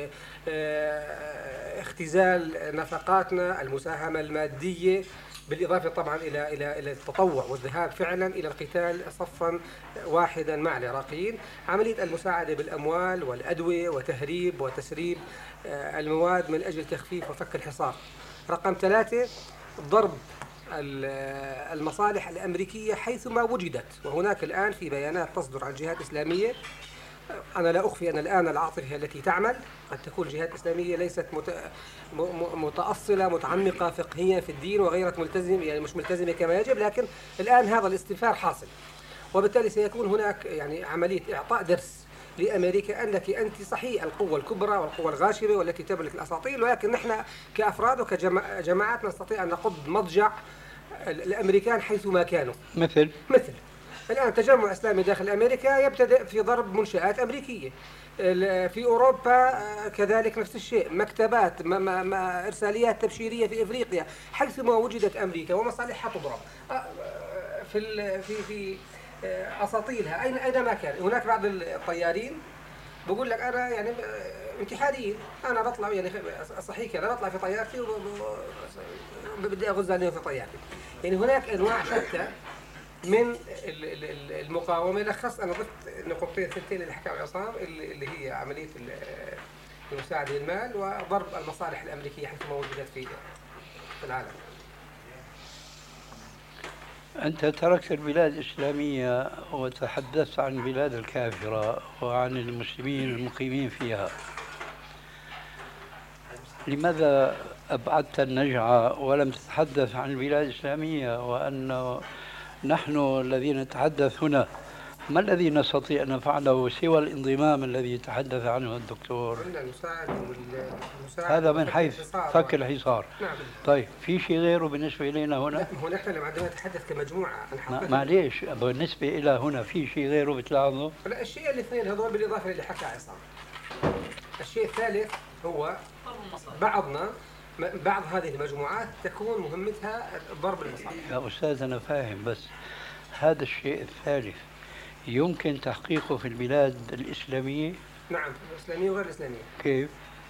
باختزال نفقاتنا، المساهمة المادية، بالإضافة طبعا إلى التطوع والذهاب فعلا إلى القتال صفا واحدا مع العراقيين، عملية المساعدة بالأموال والأدوية وتهريب وتسريب المواد من أجل تخفيف وفك الحصار. رقم 3، ضرب المصالح الأمريكية حيثما وجدت. وهناك الآن في بيانات تصدر عن جهات إسلامية، أنا لا أخفي أن الآن العاطفة التي تعمل قد تكون جهات إسلامية ليست متأصلة متعمقة فقهيا في الدين وغيرت ملتزم، يعني مش ملتزمة كما يجب، لكن الآن هذا الاستنفار حاصل، وبالتالي سيكون هناك يعني عملية إعطاء درس لأمريكا أنك أنت صحيح القوة الكبرى والقوة الغاشمة والتي تملك الأساطيل، ولكن نحن كأفراد وكجماعات نستطيع أن نقض مضجع الأمريكان حيثما كانوا. مثل الآن التجمع الإسلامي داخل أمريكا يبتدئ في ضرب منشآت أمريكية، في أوروبا كذلك نفس الشيء، مكتبات إرساليات تبشيرية في إفريقيا، حيثما وجدت أمريكا ومصالحها تضرب في أساطيلها أينما كان. هناك بعض الطيارين بقول لك أنا يعني انتحاريين، أنا بطلع يعني صحيح كذا بطلع في طيارتي وبدي أغز عليهم في طيارتي. يعني هناك أنواع شتى من المقاومة. لخص أنا ضفت نقطتين ثنتين اللي حكى عصام، اللي هي عملية المساعدة للمال وضرب المصالح الأمريكية حيثما وجدت في العالم. أنت تركت البلاد الإسلامية وتحدثت عن البلاد الكافرة وعن المسلمين المقيمين فيها، لماذا أبعدت النجعة ولم تتحدث عن البلاد الإسلامية؟ وأن نحن الذين نتحدث هنا ما الذي نستطيع أن نفعله سوى الانضمام الذي تحدث عنه الدكتور؟ هذا من حيث فك الحصار. نعم. طيب في شيء غيره بالنسبة إلينا هنا؟ لا، هو نحن عندما نتحدث كمجموعة معليش بالنسبة إلى هنا في شيء غيره بتلاحظه؟ لا، الشيء الاثنين هذول بالإضافة اللي حكى عصام. الشيء الثالث هو بعض هذه المجموعات تكون مهمتها ضرب المصالح. يا أستاذ أنا فاهم، بس هذا الشيء الثالث يمكن تحقيقه في البلاد الإسلامية؟ نعم، الإسلامية وغير الإسلامية. كيف؟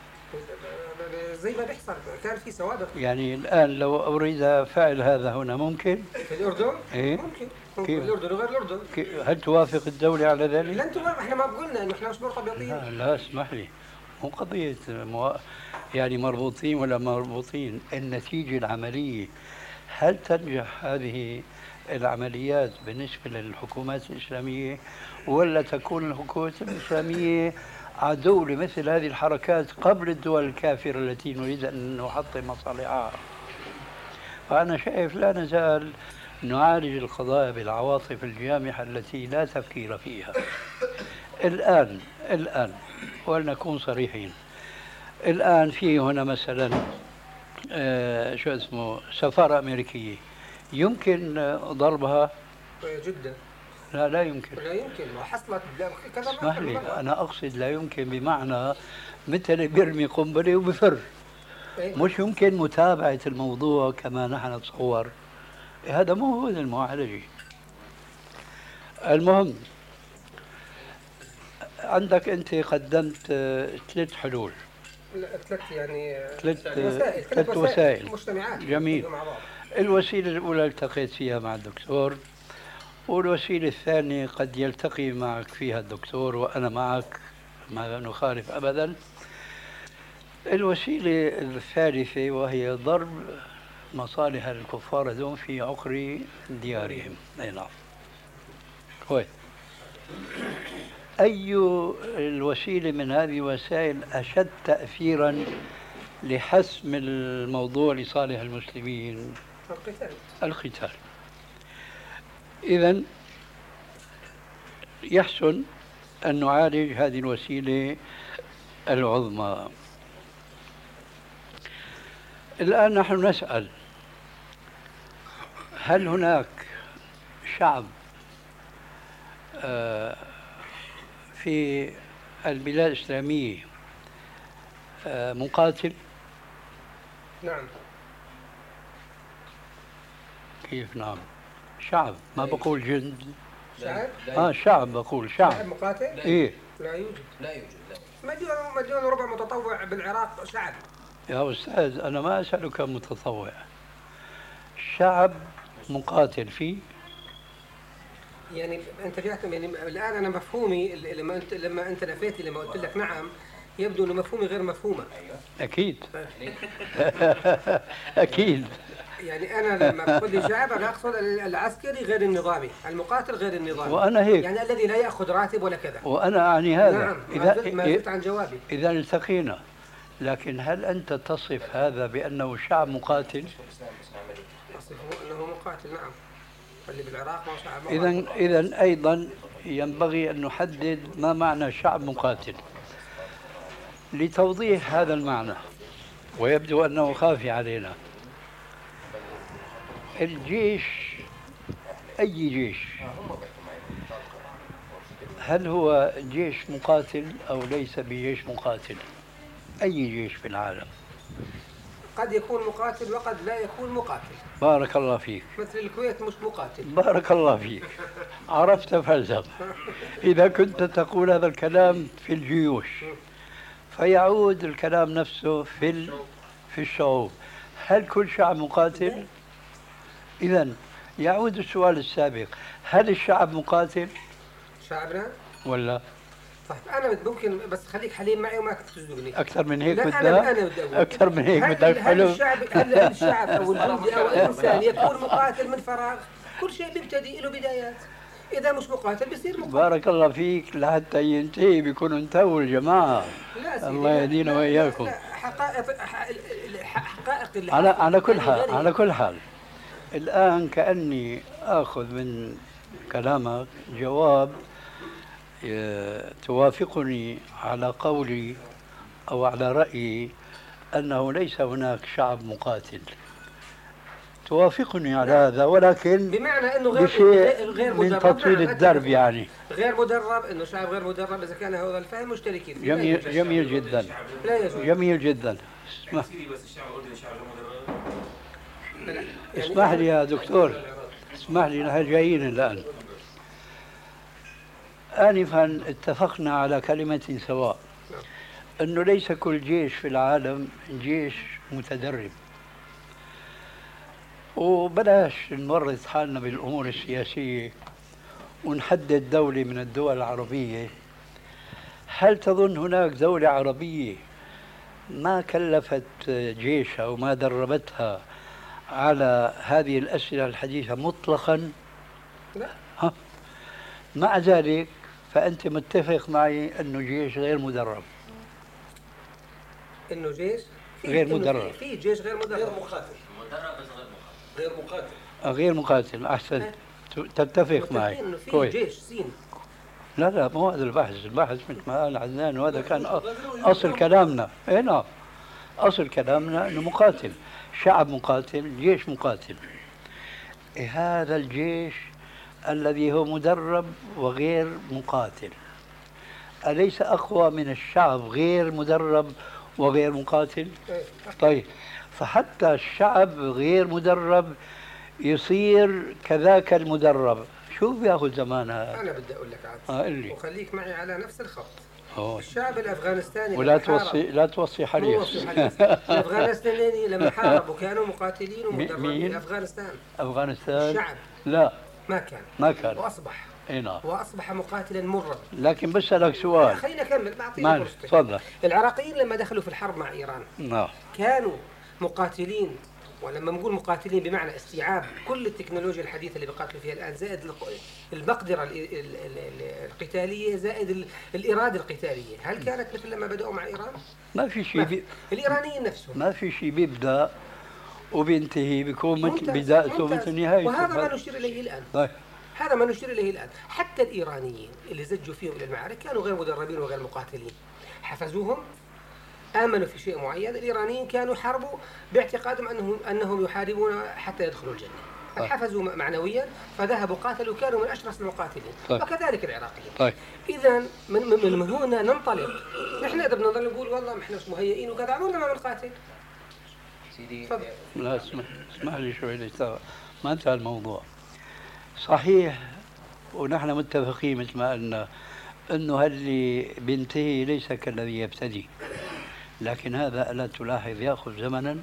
زي ما بيحصل كان في سوابق. يعني الآن لو أريد فعل هذا هنا ممكن؟ في الأردن؟ إيه؟ ممكن. كيف؟ الأردن وغير الأردن. هل توافق الدولة على ذلك؟ لن توافق، احنا ما قلنا إنه احنا مش مرتبطين. لا اسمح لي، مو قضية يعني مربوطين ولا مربوطين، النتيجة العملية. هل تنجح هذه العمليات بالنسبة للحكومات الإسلامية، ولا تكون الحكومات الإسلامية عدو لمثل هذه الحركات قبل الدول الكافرة التي نريد أن نحطم مصالحها؟ فأنا شايف لا نزال نعالج القضايا بالعواطف الجامحة التي لا تفكير فيها. الآن ولنكون صريحين، الآن في هنا مثلا شو اسمه سفارة أمريكية يمكن ضربها؟ جدا. لا يمكن. لا يمكن، ما حصلت كذا. اسمح لي، أنا أقصد لا يمكن بمعنى مثل بيرمي قنبلة وبفر. مش يمكن متابعة الموضوع كما نحن نتصور. هذا مو هو المعالجة. المهم عندك أنت قدمت 3 حلول. ثلاث وسائل مجتمعات. جميل. الوسيلة الأولى التقيت فيها مع الدكتور، والوسيلة الثانية قد يلتقي معك فيها الدكتور وأنا معك، ما نخالف أبدا. الوسيلة الثالثة وهي ضرب مصالح الكفار دون في عقر ديارهم. أي نعم. كويس. أي الوسيلة من هذه الوسائل أشد تأثيرا لحسم الموضوع لصالح المسلمين؟ القتال. إذن يحسن أن نعالج هذه الوسيلة العظمى. الآن نحن نسأل، هل هناك شعب في البلاد الإسلامية مقاتل؟ نعم. كيف نعم؟ شعب، ما بقول جند. شعب؟ شعب بقول شعب. مقاتل؟ إيه؟ لا يوجد. لا يوجد. مليون وربع متطوع بالعراق شعب. يا أستاذ أنا ما أسألك متطوع، شعب مقاتل فيه؟ يعني أنت فهمت، يعني الآن أنا مفهومي لما أنت نفيتي لما قلت لك نعم، يبدو أن مفهومي غير مفهومة. أكيد. أكيد. يعني أنا لما أقول لي شعب أنا أقصد العسكري غير النظامي، المقاتل غير النظامي. وأنا هيك يعني الذي لا يأخذ راتب ولا كذا. وأنا أعني هذا. نعم. ما زلت عن جوابي. إذا التقينا، لكن هل أنت تصف هذا بأنه شعب مقاتل؟ أصفه أنه مقاتل، نعم. اللي بالعراق ما شعب مقاتل. إذا أيضا ينبغي أن نحدد ما معنى شعب مقاتل لتوضيح هذا المعنى، ويبدو أنه خافي علينا. الجيش، أي جيش، هل هو جيش مقاتل أو ليس بجيش مقاتل؟ أي جيش في العالم قد يكون مقاتل وقد لا يكون مقاتل. بارك الله فيك. مثل الكويت مش مقاتل. بارك الله فيك، عرفت فلسفة. إذا كنت تقول هذا الكلام في الجيوش فيعود الكلام نفسه في الشعوب. هل كل شعب مقاتل؟ إذن يعود السؤال السابق، هل الشعب مقاتل؟ شعبنا؟ ولا؟ طيب أنا ممكن بس خليك حليم معي وما تصدقني. أكثر من هيك بدك؟ أنا أكثر من هيك بدك حلو؟ هل الشعب أو البلد أو الإنسان يكون مقاتل من فراغ؟ كل شيء بيبتدي له بدايات. إذا مش مقاتل بيصير مقاتل. بارك الله فيك، لحتى ينتهي بيكونوا انتهوا الجماعة. الله يهدينا وإياكم. حقائق على كل حال الآن كأني آخذ من كلامك جواب توافقني على قولي أو على رأيي أنه ليس هناك شعب مقاتل. توافقني على هذا، ولكن بمعنى أنه غير من تطويل الدرب، يعني غير مدرب، أنه شعب غير مدرب. إذا كان هذا الفهم مشتركين فيه. جميل جدا. لا يجوز. جميل جدا. اسمح لي يا دكتور، اسمح لي، نحن جايين الآن. آنفا اتفقنا على كلمة سواء، أنه ليس كل جيش في العالم جيش متدرب. وبلاش نورط حالنا بالأمور السياسية ونحدد دولة من الدول العربية. هل تظن هناك دولة عربية ما كلفت جيشها وما دربتها على هذه الأسئلة الحديثة مطلقا؟ لا. مع ذلك فأنت متفق معي أنه جيش غير مدرب. أنه جيش غير مدرب. في جيش غير مدرب. غير مقاتل. غير مقاتل. غير مقاتل. أحسن. تتفق معي. إنه في جيش سين. لا مو هذا البحث مثل ما قال عدنان، وهذا كان أصل كلامنا. نعم، أصل كلامنا أنه مقاتل، شعب مقاتل، جيش مقاتل. هذا الجيش الذي هو مدرب وغير مقاتل أليس أقوى من الشعب غير مدرب وغير مقاتل؟ طيب، فحتى الشعب غير مدرب يصير كذاك المدرب، شو بياخذ زمانها؟ أنا بدي أقول لك عاد وخليك معي على نفس الخط. الشعب الأفغانستاني لا توصي حديث. الأفغانستانيين لما حاربوا كانوا مقاتلين ومدربين. أفغانستان الشعب لا ما كان وأصبح نعم وأصبح مقاتلا مرا. لكن بسألك سؤال، خلينا أكمل بعطيك فرصتك. تفضل. العراقيين لما دخلوا في الحرب مع إيران نعم كانوا مقاتلين، ولما نقول مقاتلين بمعنى استيعاب كل التكنولوجيا الحديثة اللي بيقاتلوا فيها الآن، زائد المقدرة القتالية، زائد الإرادة القتالية. هل كانت مثل لما بدأوا مع إيران؟ ما في شيء. الإيرانيين نفسهم ما في شيء بيبدأ وبينتهي، بيكون مثل بدايته مثل نهايته. وهذا ما نشير إليه الآن. طيب. هذا ما نشير إليه الآن. حتى الإيرانيين اللي زجوا فيهم إلى المعارك كانوا غير مدربين وغير مقاتلين. حفزوهم، آمنوا في شيء معين. الإيرانيين كانوا حاربوا باعتقادهم أنهم يحاربون حتى يدخلوا الجنة. حفزوا معنويا فذهبوا قاتلوا، كانوا من أشرس المقاتلين. طيب. وكذلك العراقيين. طيب. إذا من هنا ننطلق. نحن إذا بدنا نضل نقول والله إحنا مش مهيئين وكذا، عمرنا ما بنقاتل. سيدي لا اسمح لي شوي، ما انتهى الموضوع. صحيح، ونحن متفقين مثل ما قلنا انه اللي بينتهي ليس كالذي يبتدي، لكن هذا ألا تلاحظ ياخذ زمنا؟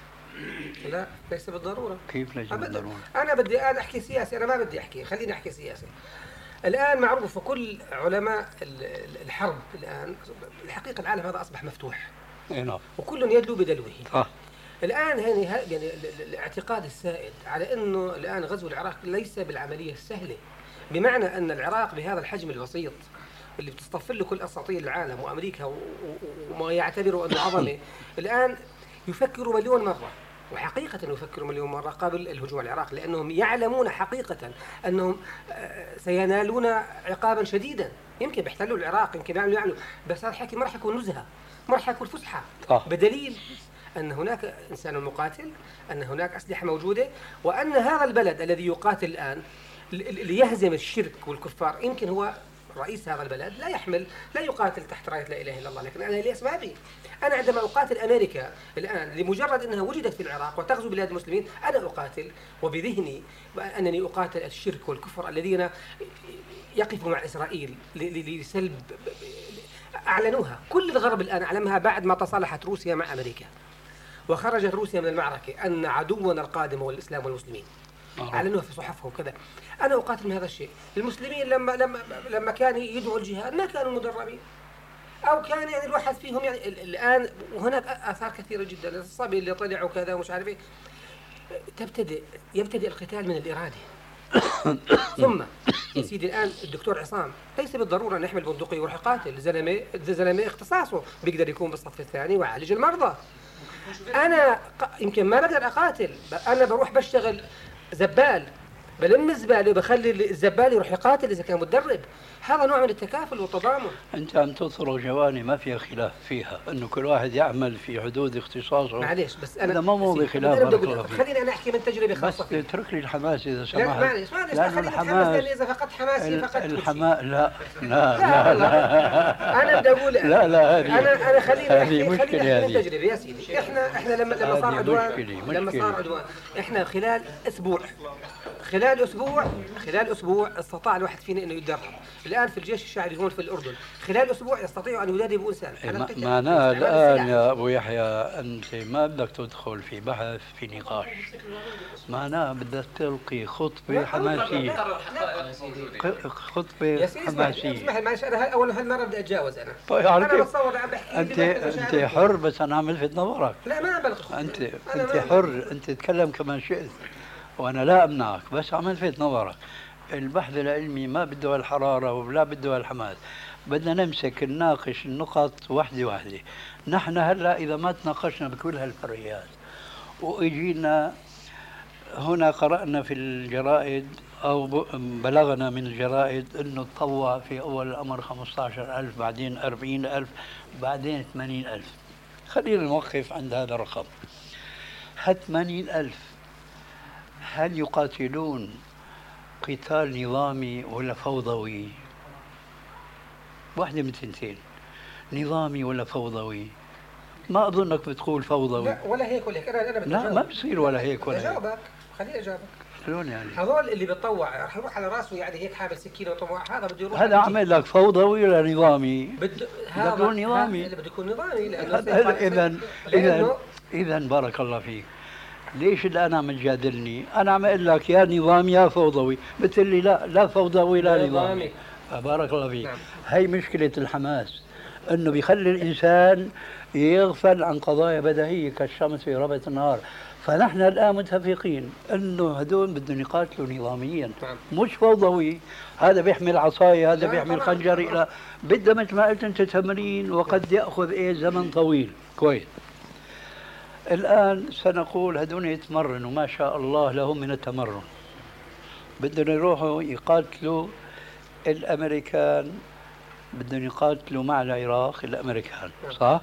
لا ليس بالضروره. كيف ليس بالضروره؟ انا بدي احكي سياسي، انا ما بدي احكي، خليني احكي سياسي. الان معروف كل علماء الحرب الان، الحقيقه العالم هذا اصبح مفتوح. نعم. وكل يدلو بدلوه. الآن يعني الاعتقاد السائد على أنه الآن غزو العراق ليس بالعملية السهلة، بمعنى أن العراق بهذا الحجم البسيط اللي بتصطف له كل أساطير العالم وأمريكا وما يعتبروا أنه عظمة، الآن يفكروا مليون مرة، وحقيقة يفكروا مليون مرة قبل الهجوم على العراق، لأنهم يعلمون حقيقة أنهم سينالون عقابا شديدا. يمكن بيحتلوا العراق، يمكن يعملوا، بس هذا الحكي ما راح يكون نزهة، ما راح يكون فسحة، بدليل أن هناك إنسان مقاتل، أن هناك أسلحة موجودة، وأن هذا البلد الذي يقاتل الآن ليهزم الشرك والكفار، يمكن هو رئيس هذا البلد لا يقاتل تحت راية لا إله إلا الله، لكن أنا لأسبابي. أنا عندما أقاتل أمريكا الآن لمجرد أنها وجدت في العراق وتغزو بلاد المسلمين، أنا أقاتل وبذهني أنني أقاتل الشرك والكفر الذين يقفوا مع إسرائيل لسلب، أعلنوها كل الغرب الآن أعلمها بعد ما تصالحت روسيا مع أمريكا وخرجت روسيا من المعركة، أن عدونا القادم هو الإسلام والمسلمين، أعلنوها في صحفهم كذا. أنا أقاتل من هذا الشيء. المسلمين لما كانوا يدعوا الجهاد ما كانوا مدربين، أو كان يعني الواحد فيهم يعني الآن، وهناك آثار كثيرة جدا، الصبي اللي طلع وكذا ومش عارف إيه. يبتدئ القتال من الإرادة. ثم يا سيدي الآن الدكتور عصام ليس بالضرورة أن يحمل بندقية ويروح يقاتل، زلمة اختصاصه بيقدر يكون بالصف الثاني ويعالج المرضى. أنا يمكن ما بقدر أقاتل، أنا بروح بشتغل زبال، بلم الزبالة وبخلي الزبال يروح يقاتل إذا كان متدرب. هذا نوع من التكافل والتضامن. أنت عم تطرق جوانب ما فيها خلاف فيها، أنه كل واحد يعمل في حدود اختصاصه. معليش بس أنا ما موضوع خلاف. خليني أنا أحكي من تجربة خاصة. بس اترك لي الحماس إذا سمحت. لا معليش خليني الحماس، إذا فقدت حماسي فقدت الحماس. لا أنا بدي أقول لا أنا خليني هذه مشكلة. من تجربة يا سيدي. إحنا لما صار عدوان إحنا خلال أسبوع استطاع الواحد فينا إنه يتدرب. الآن في الجيش الشعبي هون في الأردن خلال أسبوع يستطيع أن يدرب إنسان. معناها الآن يا أبو يحيى أنت ما بدك تدخل في بحث في نقاش، معناها بدك تلقي خطبة حماسية. خطبة حماسية. اسمح لي معلش، أنا أول هالمرة بدي أتجاوز أنا. طيب أنا بتصور عم بحكي أنت حر، بس أنا عم الفت نظرك. لا ما بلغ. أنت حر، أنت تتكلم كما شئت وأنا لا أمنعك، بس عم الفت نظرك. البحث العلمي ما بده الحرارة ولا بده الحماس، بدنا نمسك نناقش النقط واحدة. نحن هلا إذا ما تناقشنا بكل هالفرعيات وإجينا هنا قرأنا في الجرائد أو بلغنا من الجرائد أنه تطوع في أول الأمر 15,000، بعدين 40,000، بعدين 80,000. خلينا نوقف عند هذا الرقم. 80,000 هل يقاتلون قتال نظامي ولا فوضوي؟ واحدة من تنتين، نظامي ولا فوضوي. ما أظنك بتقول فوضوي. لا ولا هيك ولا هيك. أنا لا ما بصير ولا هيك ولا هيك. أجاوبك، خليني أجاوبك. شلون يعني؟ هذول اللي بتطوع رح يروح على راسه يعني هيك حامل سكينة وطوع، هذا بده يروح. هذا عمل لك فوضوي ولا نظامي؟ هذا نظامي. اللي بده يكون نظامي. إذا بارك الله فيك. ليش الآن عم تجادلني؟ أنا عم أقول لك يا نظامي يا فوضوي، بتقول لي لا فوضوي لا نظامي. بارك الله فيك. هي مشكلة الحماس، أنه بيخلي الإنسان يغفل عن قضايا بديهية كالشمس في ربة النهار. فنحن الآن متفقين أنه هدول بدهم يقاتلوا نظاميا مش فوضوي. هذا بيحمل عصاية، هذا بيحمل خنجر، إلى بدها مثل ما قلت أنت تمرين، وقد يأخذ زمن طويل. كويس. الآن سنقول هدول يتمرنوا ما شاء الله لهم من التمرن، بدهم يروحوا يقاتلوا الأمريكان، بدهم يقاتلوا مع العراق الأمريكان، صح؟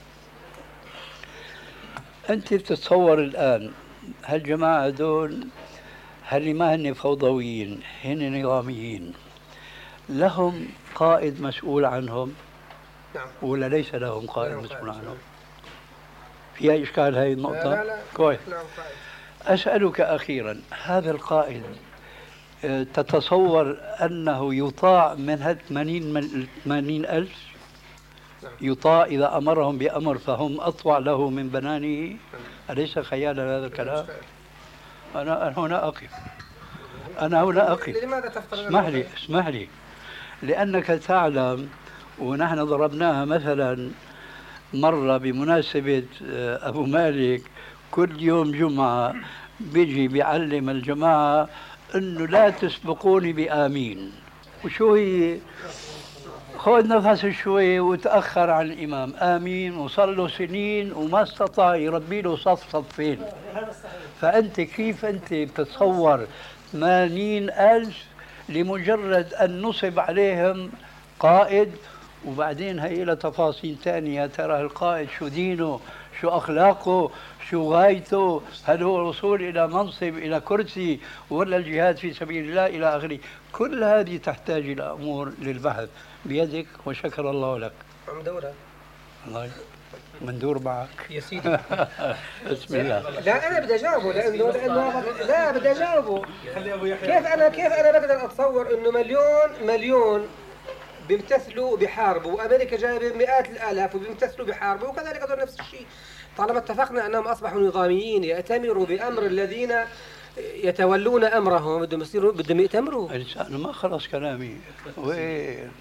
أنت بتتصور الآن هالجماعة هدول هل ما هن فوضويين، هن نظاميين، لهم قائد مسؤول عنهم ولا ليس لهم قائد مسؤول عنهم؟ فيها إشكال هذه النقطة؟ لا كويس. أسألك أخيرا، هذا القائد تتصور أنه يطاع من هذا 80,000 يطاع إذا أمرهم بأمر فهم أطوع له من بنانه؟ أليس خيالا هذا الكلام؟ أنا هنا أقف. لماذا تفترض؟ اسمح لي لأنك تعلم، ونحن ضربناها مثلا مرة بمناسبة أبو مالك كل يوم جمعة بيجي بيعلم الجماعة انه لا تسبقوني بآمين. وشو هي؟ خذ نفس شوي وتأخر عن الإمام آمين، وصار له سنين وما استطاع يربي له صفين. فأنت كيف أنت بتتصور 80,000 لمجرد أن نصب عليهم قائد؟ وبعدين هي لها تفاصيل ثانية. ترى القائد شو دينه، شو أخلاقه، شو غايته، هل هو الوصول إلى منصب، إلى كرسي، ولا الجهاد في سبيل الله إلى آخره. كل هذه تحتاج إلى أمور للبحث بيدك، وشكر الله لك. عم دورها الله مندور معك يا سيدي. بسم الله. لا أنا بدي أجاوبه لأنه لا بدي أجاوبه. كيف أنا بقدر أتصور إنه مليون بيمتثلوا بحاربوا، وأمريكا جايبة مئات الآلاف وبيمتثلوا بحاربوا، وكذلك هذول نفس الشيء. طالما اتفقنا أنهم أصبحوا نظاميين يأتمروا بأمر الذين يتولون أمرهم، بدهم يأتمروا. أنا ما خلص كلامي. وين؟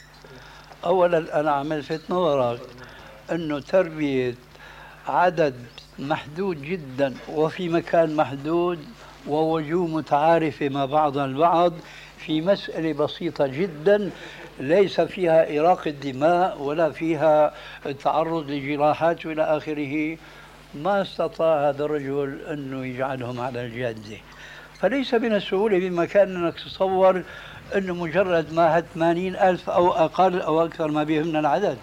أولا أنا عم لفت نظرك أنه تربية عدد محدود جدا وفي مكان محدود ووجوه متعارفة مع بعضها البعض في مسألة بسيطة جدا ليس فيها إراقة دماء ولا فيها تعرض لجراحات وإلى آخره، ما استطاع هذا الرجل أنه يجعلهم على الجادة. فليس من السهولة بمكان أنك تصور أنه مجرد ما 80,000 أو أقل أو أكثر ما بيهمنا العدد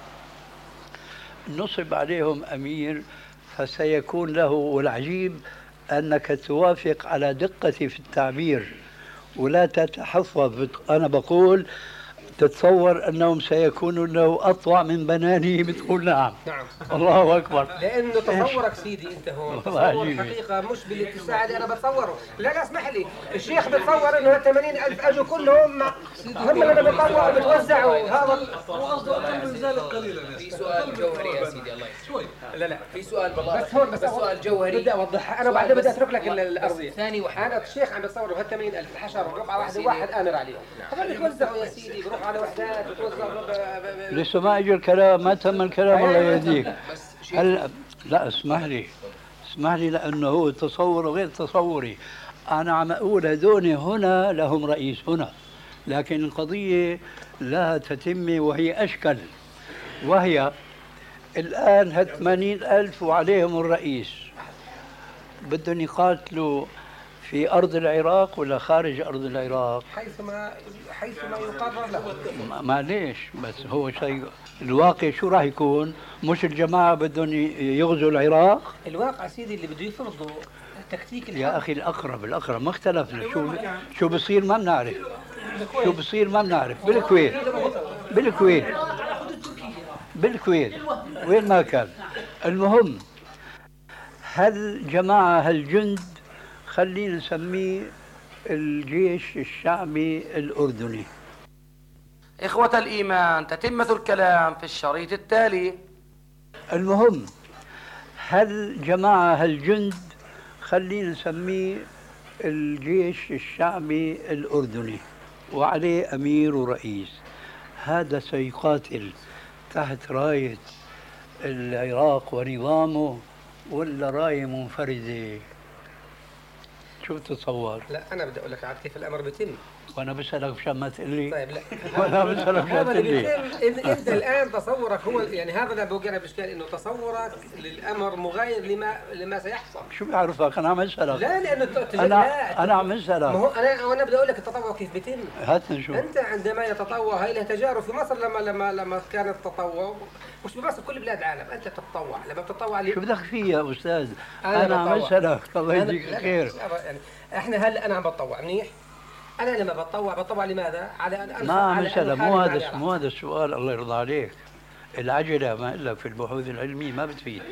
نصب عليهم أمير فسيكون له. والعجيب أنك توافق على دقتي في التعبير ولا تتحفظ. أنا بقول تتصور أنهم سيكونوا له أطوع من بنانه، بتقول نعم. نعم الله أكبر. لأنه تصورك سيدي أنت هون تصور الحقيقة مش بالاتساع اللي أنا بتصوره. لا اسمح لي، الشيخ بتصور إنه 80,000 أجوا كلهم هم اللي بيطوعوا بتوزعوا. هذا هو قصده أقل من ذلك قليلا. في سؤال جوهري يا سيدي الله شوي. لا في سؤال بالله بس سؤال جوهري بدي أوضحها. أنا بعدين بدي أترك لك الأرضية. ثاني واحد أنا الشيخ عم بتصور ب 80,000 الحشر ربع واحد آمر عليهم. هذول يتوزعوا يا سيدي، بروحوا على وحدات وتوزعوا. لسه ما اجى الكلام، ما تم الكلام. الله يهديك. هلا لا اسمح لي لانه هو تصور غير تصوري. انا عم اقول هذول هنا لهم رئيس هنا، لكن القضيه لها تتمه وهي اشكل، وهي الان 80,000 وعليهم الرئيس بدهم يقاتلوا في أرض العراق ولا خارج أرض العراق؟ حيثما يقرر له. معليش، بس هو شيء الواقع شو راح يكون؟ مش الجماعة بدهم يغزوا العراق؟ الواقع سيدي اللي بده يفرضوا تكتيك الحرب. يا أخي الأقرب ما اختلفنا. شو بصير ما بنعرف. شو بصير ما بنعرف. بالكويت وين ما كان. المهم هالجند خلينا نسميه الجيش الشعبي الأردني. إخوة الإيمان، تتمة الكلام في الشريط التالي. المهم هالجند خلينا نسميه الجيش الشعبي الأردني وعليه أمير ورئيس. هذا سيقاتل تحت راية العراق ونظامه ولا راية منفردة؟ شو بتتصور؟ لا أنا بدي أقول لك عاد كيف الأمر بيتم. وأنا بسألك مشان ما تقول لي. طيب لا. وأنا بسألك مشان تقول لي. أنت الآن تصورك هو يعني هذا اللي بوقعنا بإشكال إنه تصورك للأمر مغاير لما سيحصل. شو بيعرفك؟ أنا عم أسألك. لا لأنه أنا عم أسألك. ما هو أنا بدي أقول لك التطوع كيف بيتم. هات نشوف. أنت عندما يتطوع هاي له تجارب في مصر لما كان التطوع مش بمصر كل بلاد العالم. أنت تتطوع لما بتتطوع شو بدك فيه يا أستاذ؟ أنا عم أسألك الله يجزيك خير. يعني إحنا هلا أنا عم بتطوع منيح. أنا لما بتطوع لماذا؟ على أن ما مسألة مو هذا السؤال الله يرضى عليك. العجلة ما إلا في البحوث العلمية ما بتفيد.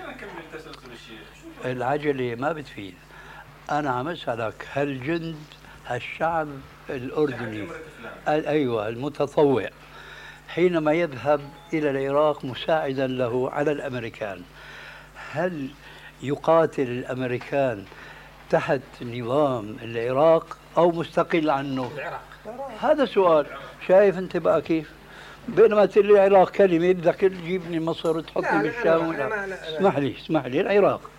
العجلة ما بتفيد. أنا عم أسألك هالشعب الأردني أيوة المتطوع حينما يذهب إلى العراق مساعدا له على الأمريكان، هل يقاتل الأمريكان تحت نظام العراق أو مستقل عنه؟ العراق. هذا سؤال. شايف أنت بقى كيف؟ بينما تقول لي العراق كلمة بدك تجيبني مصر وتحطني بالشام. اسمح لي العراق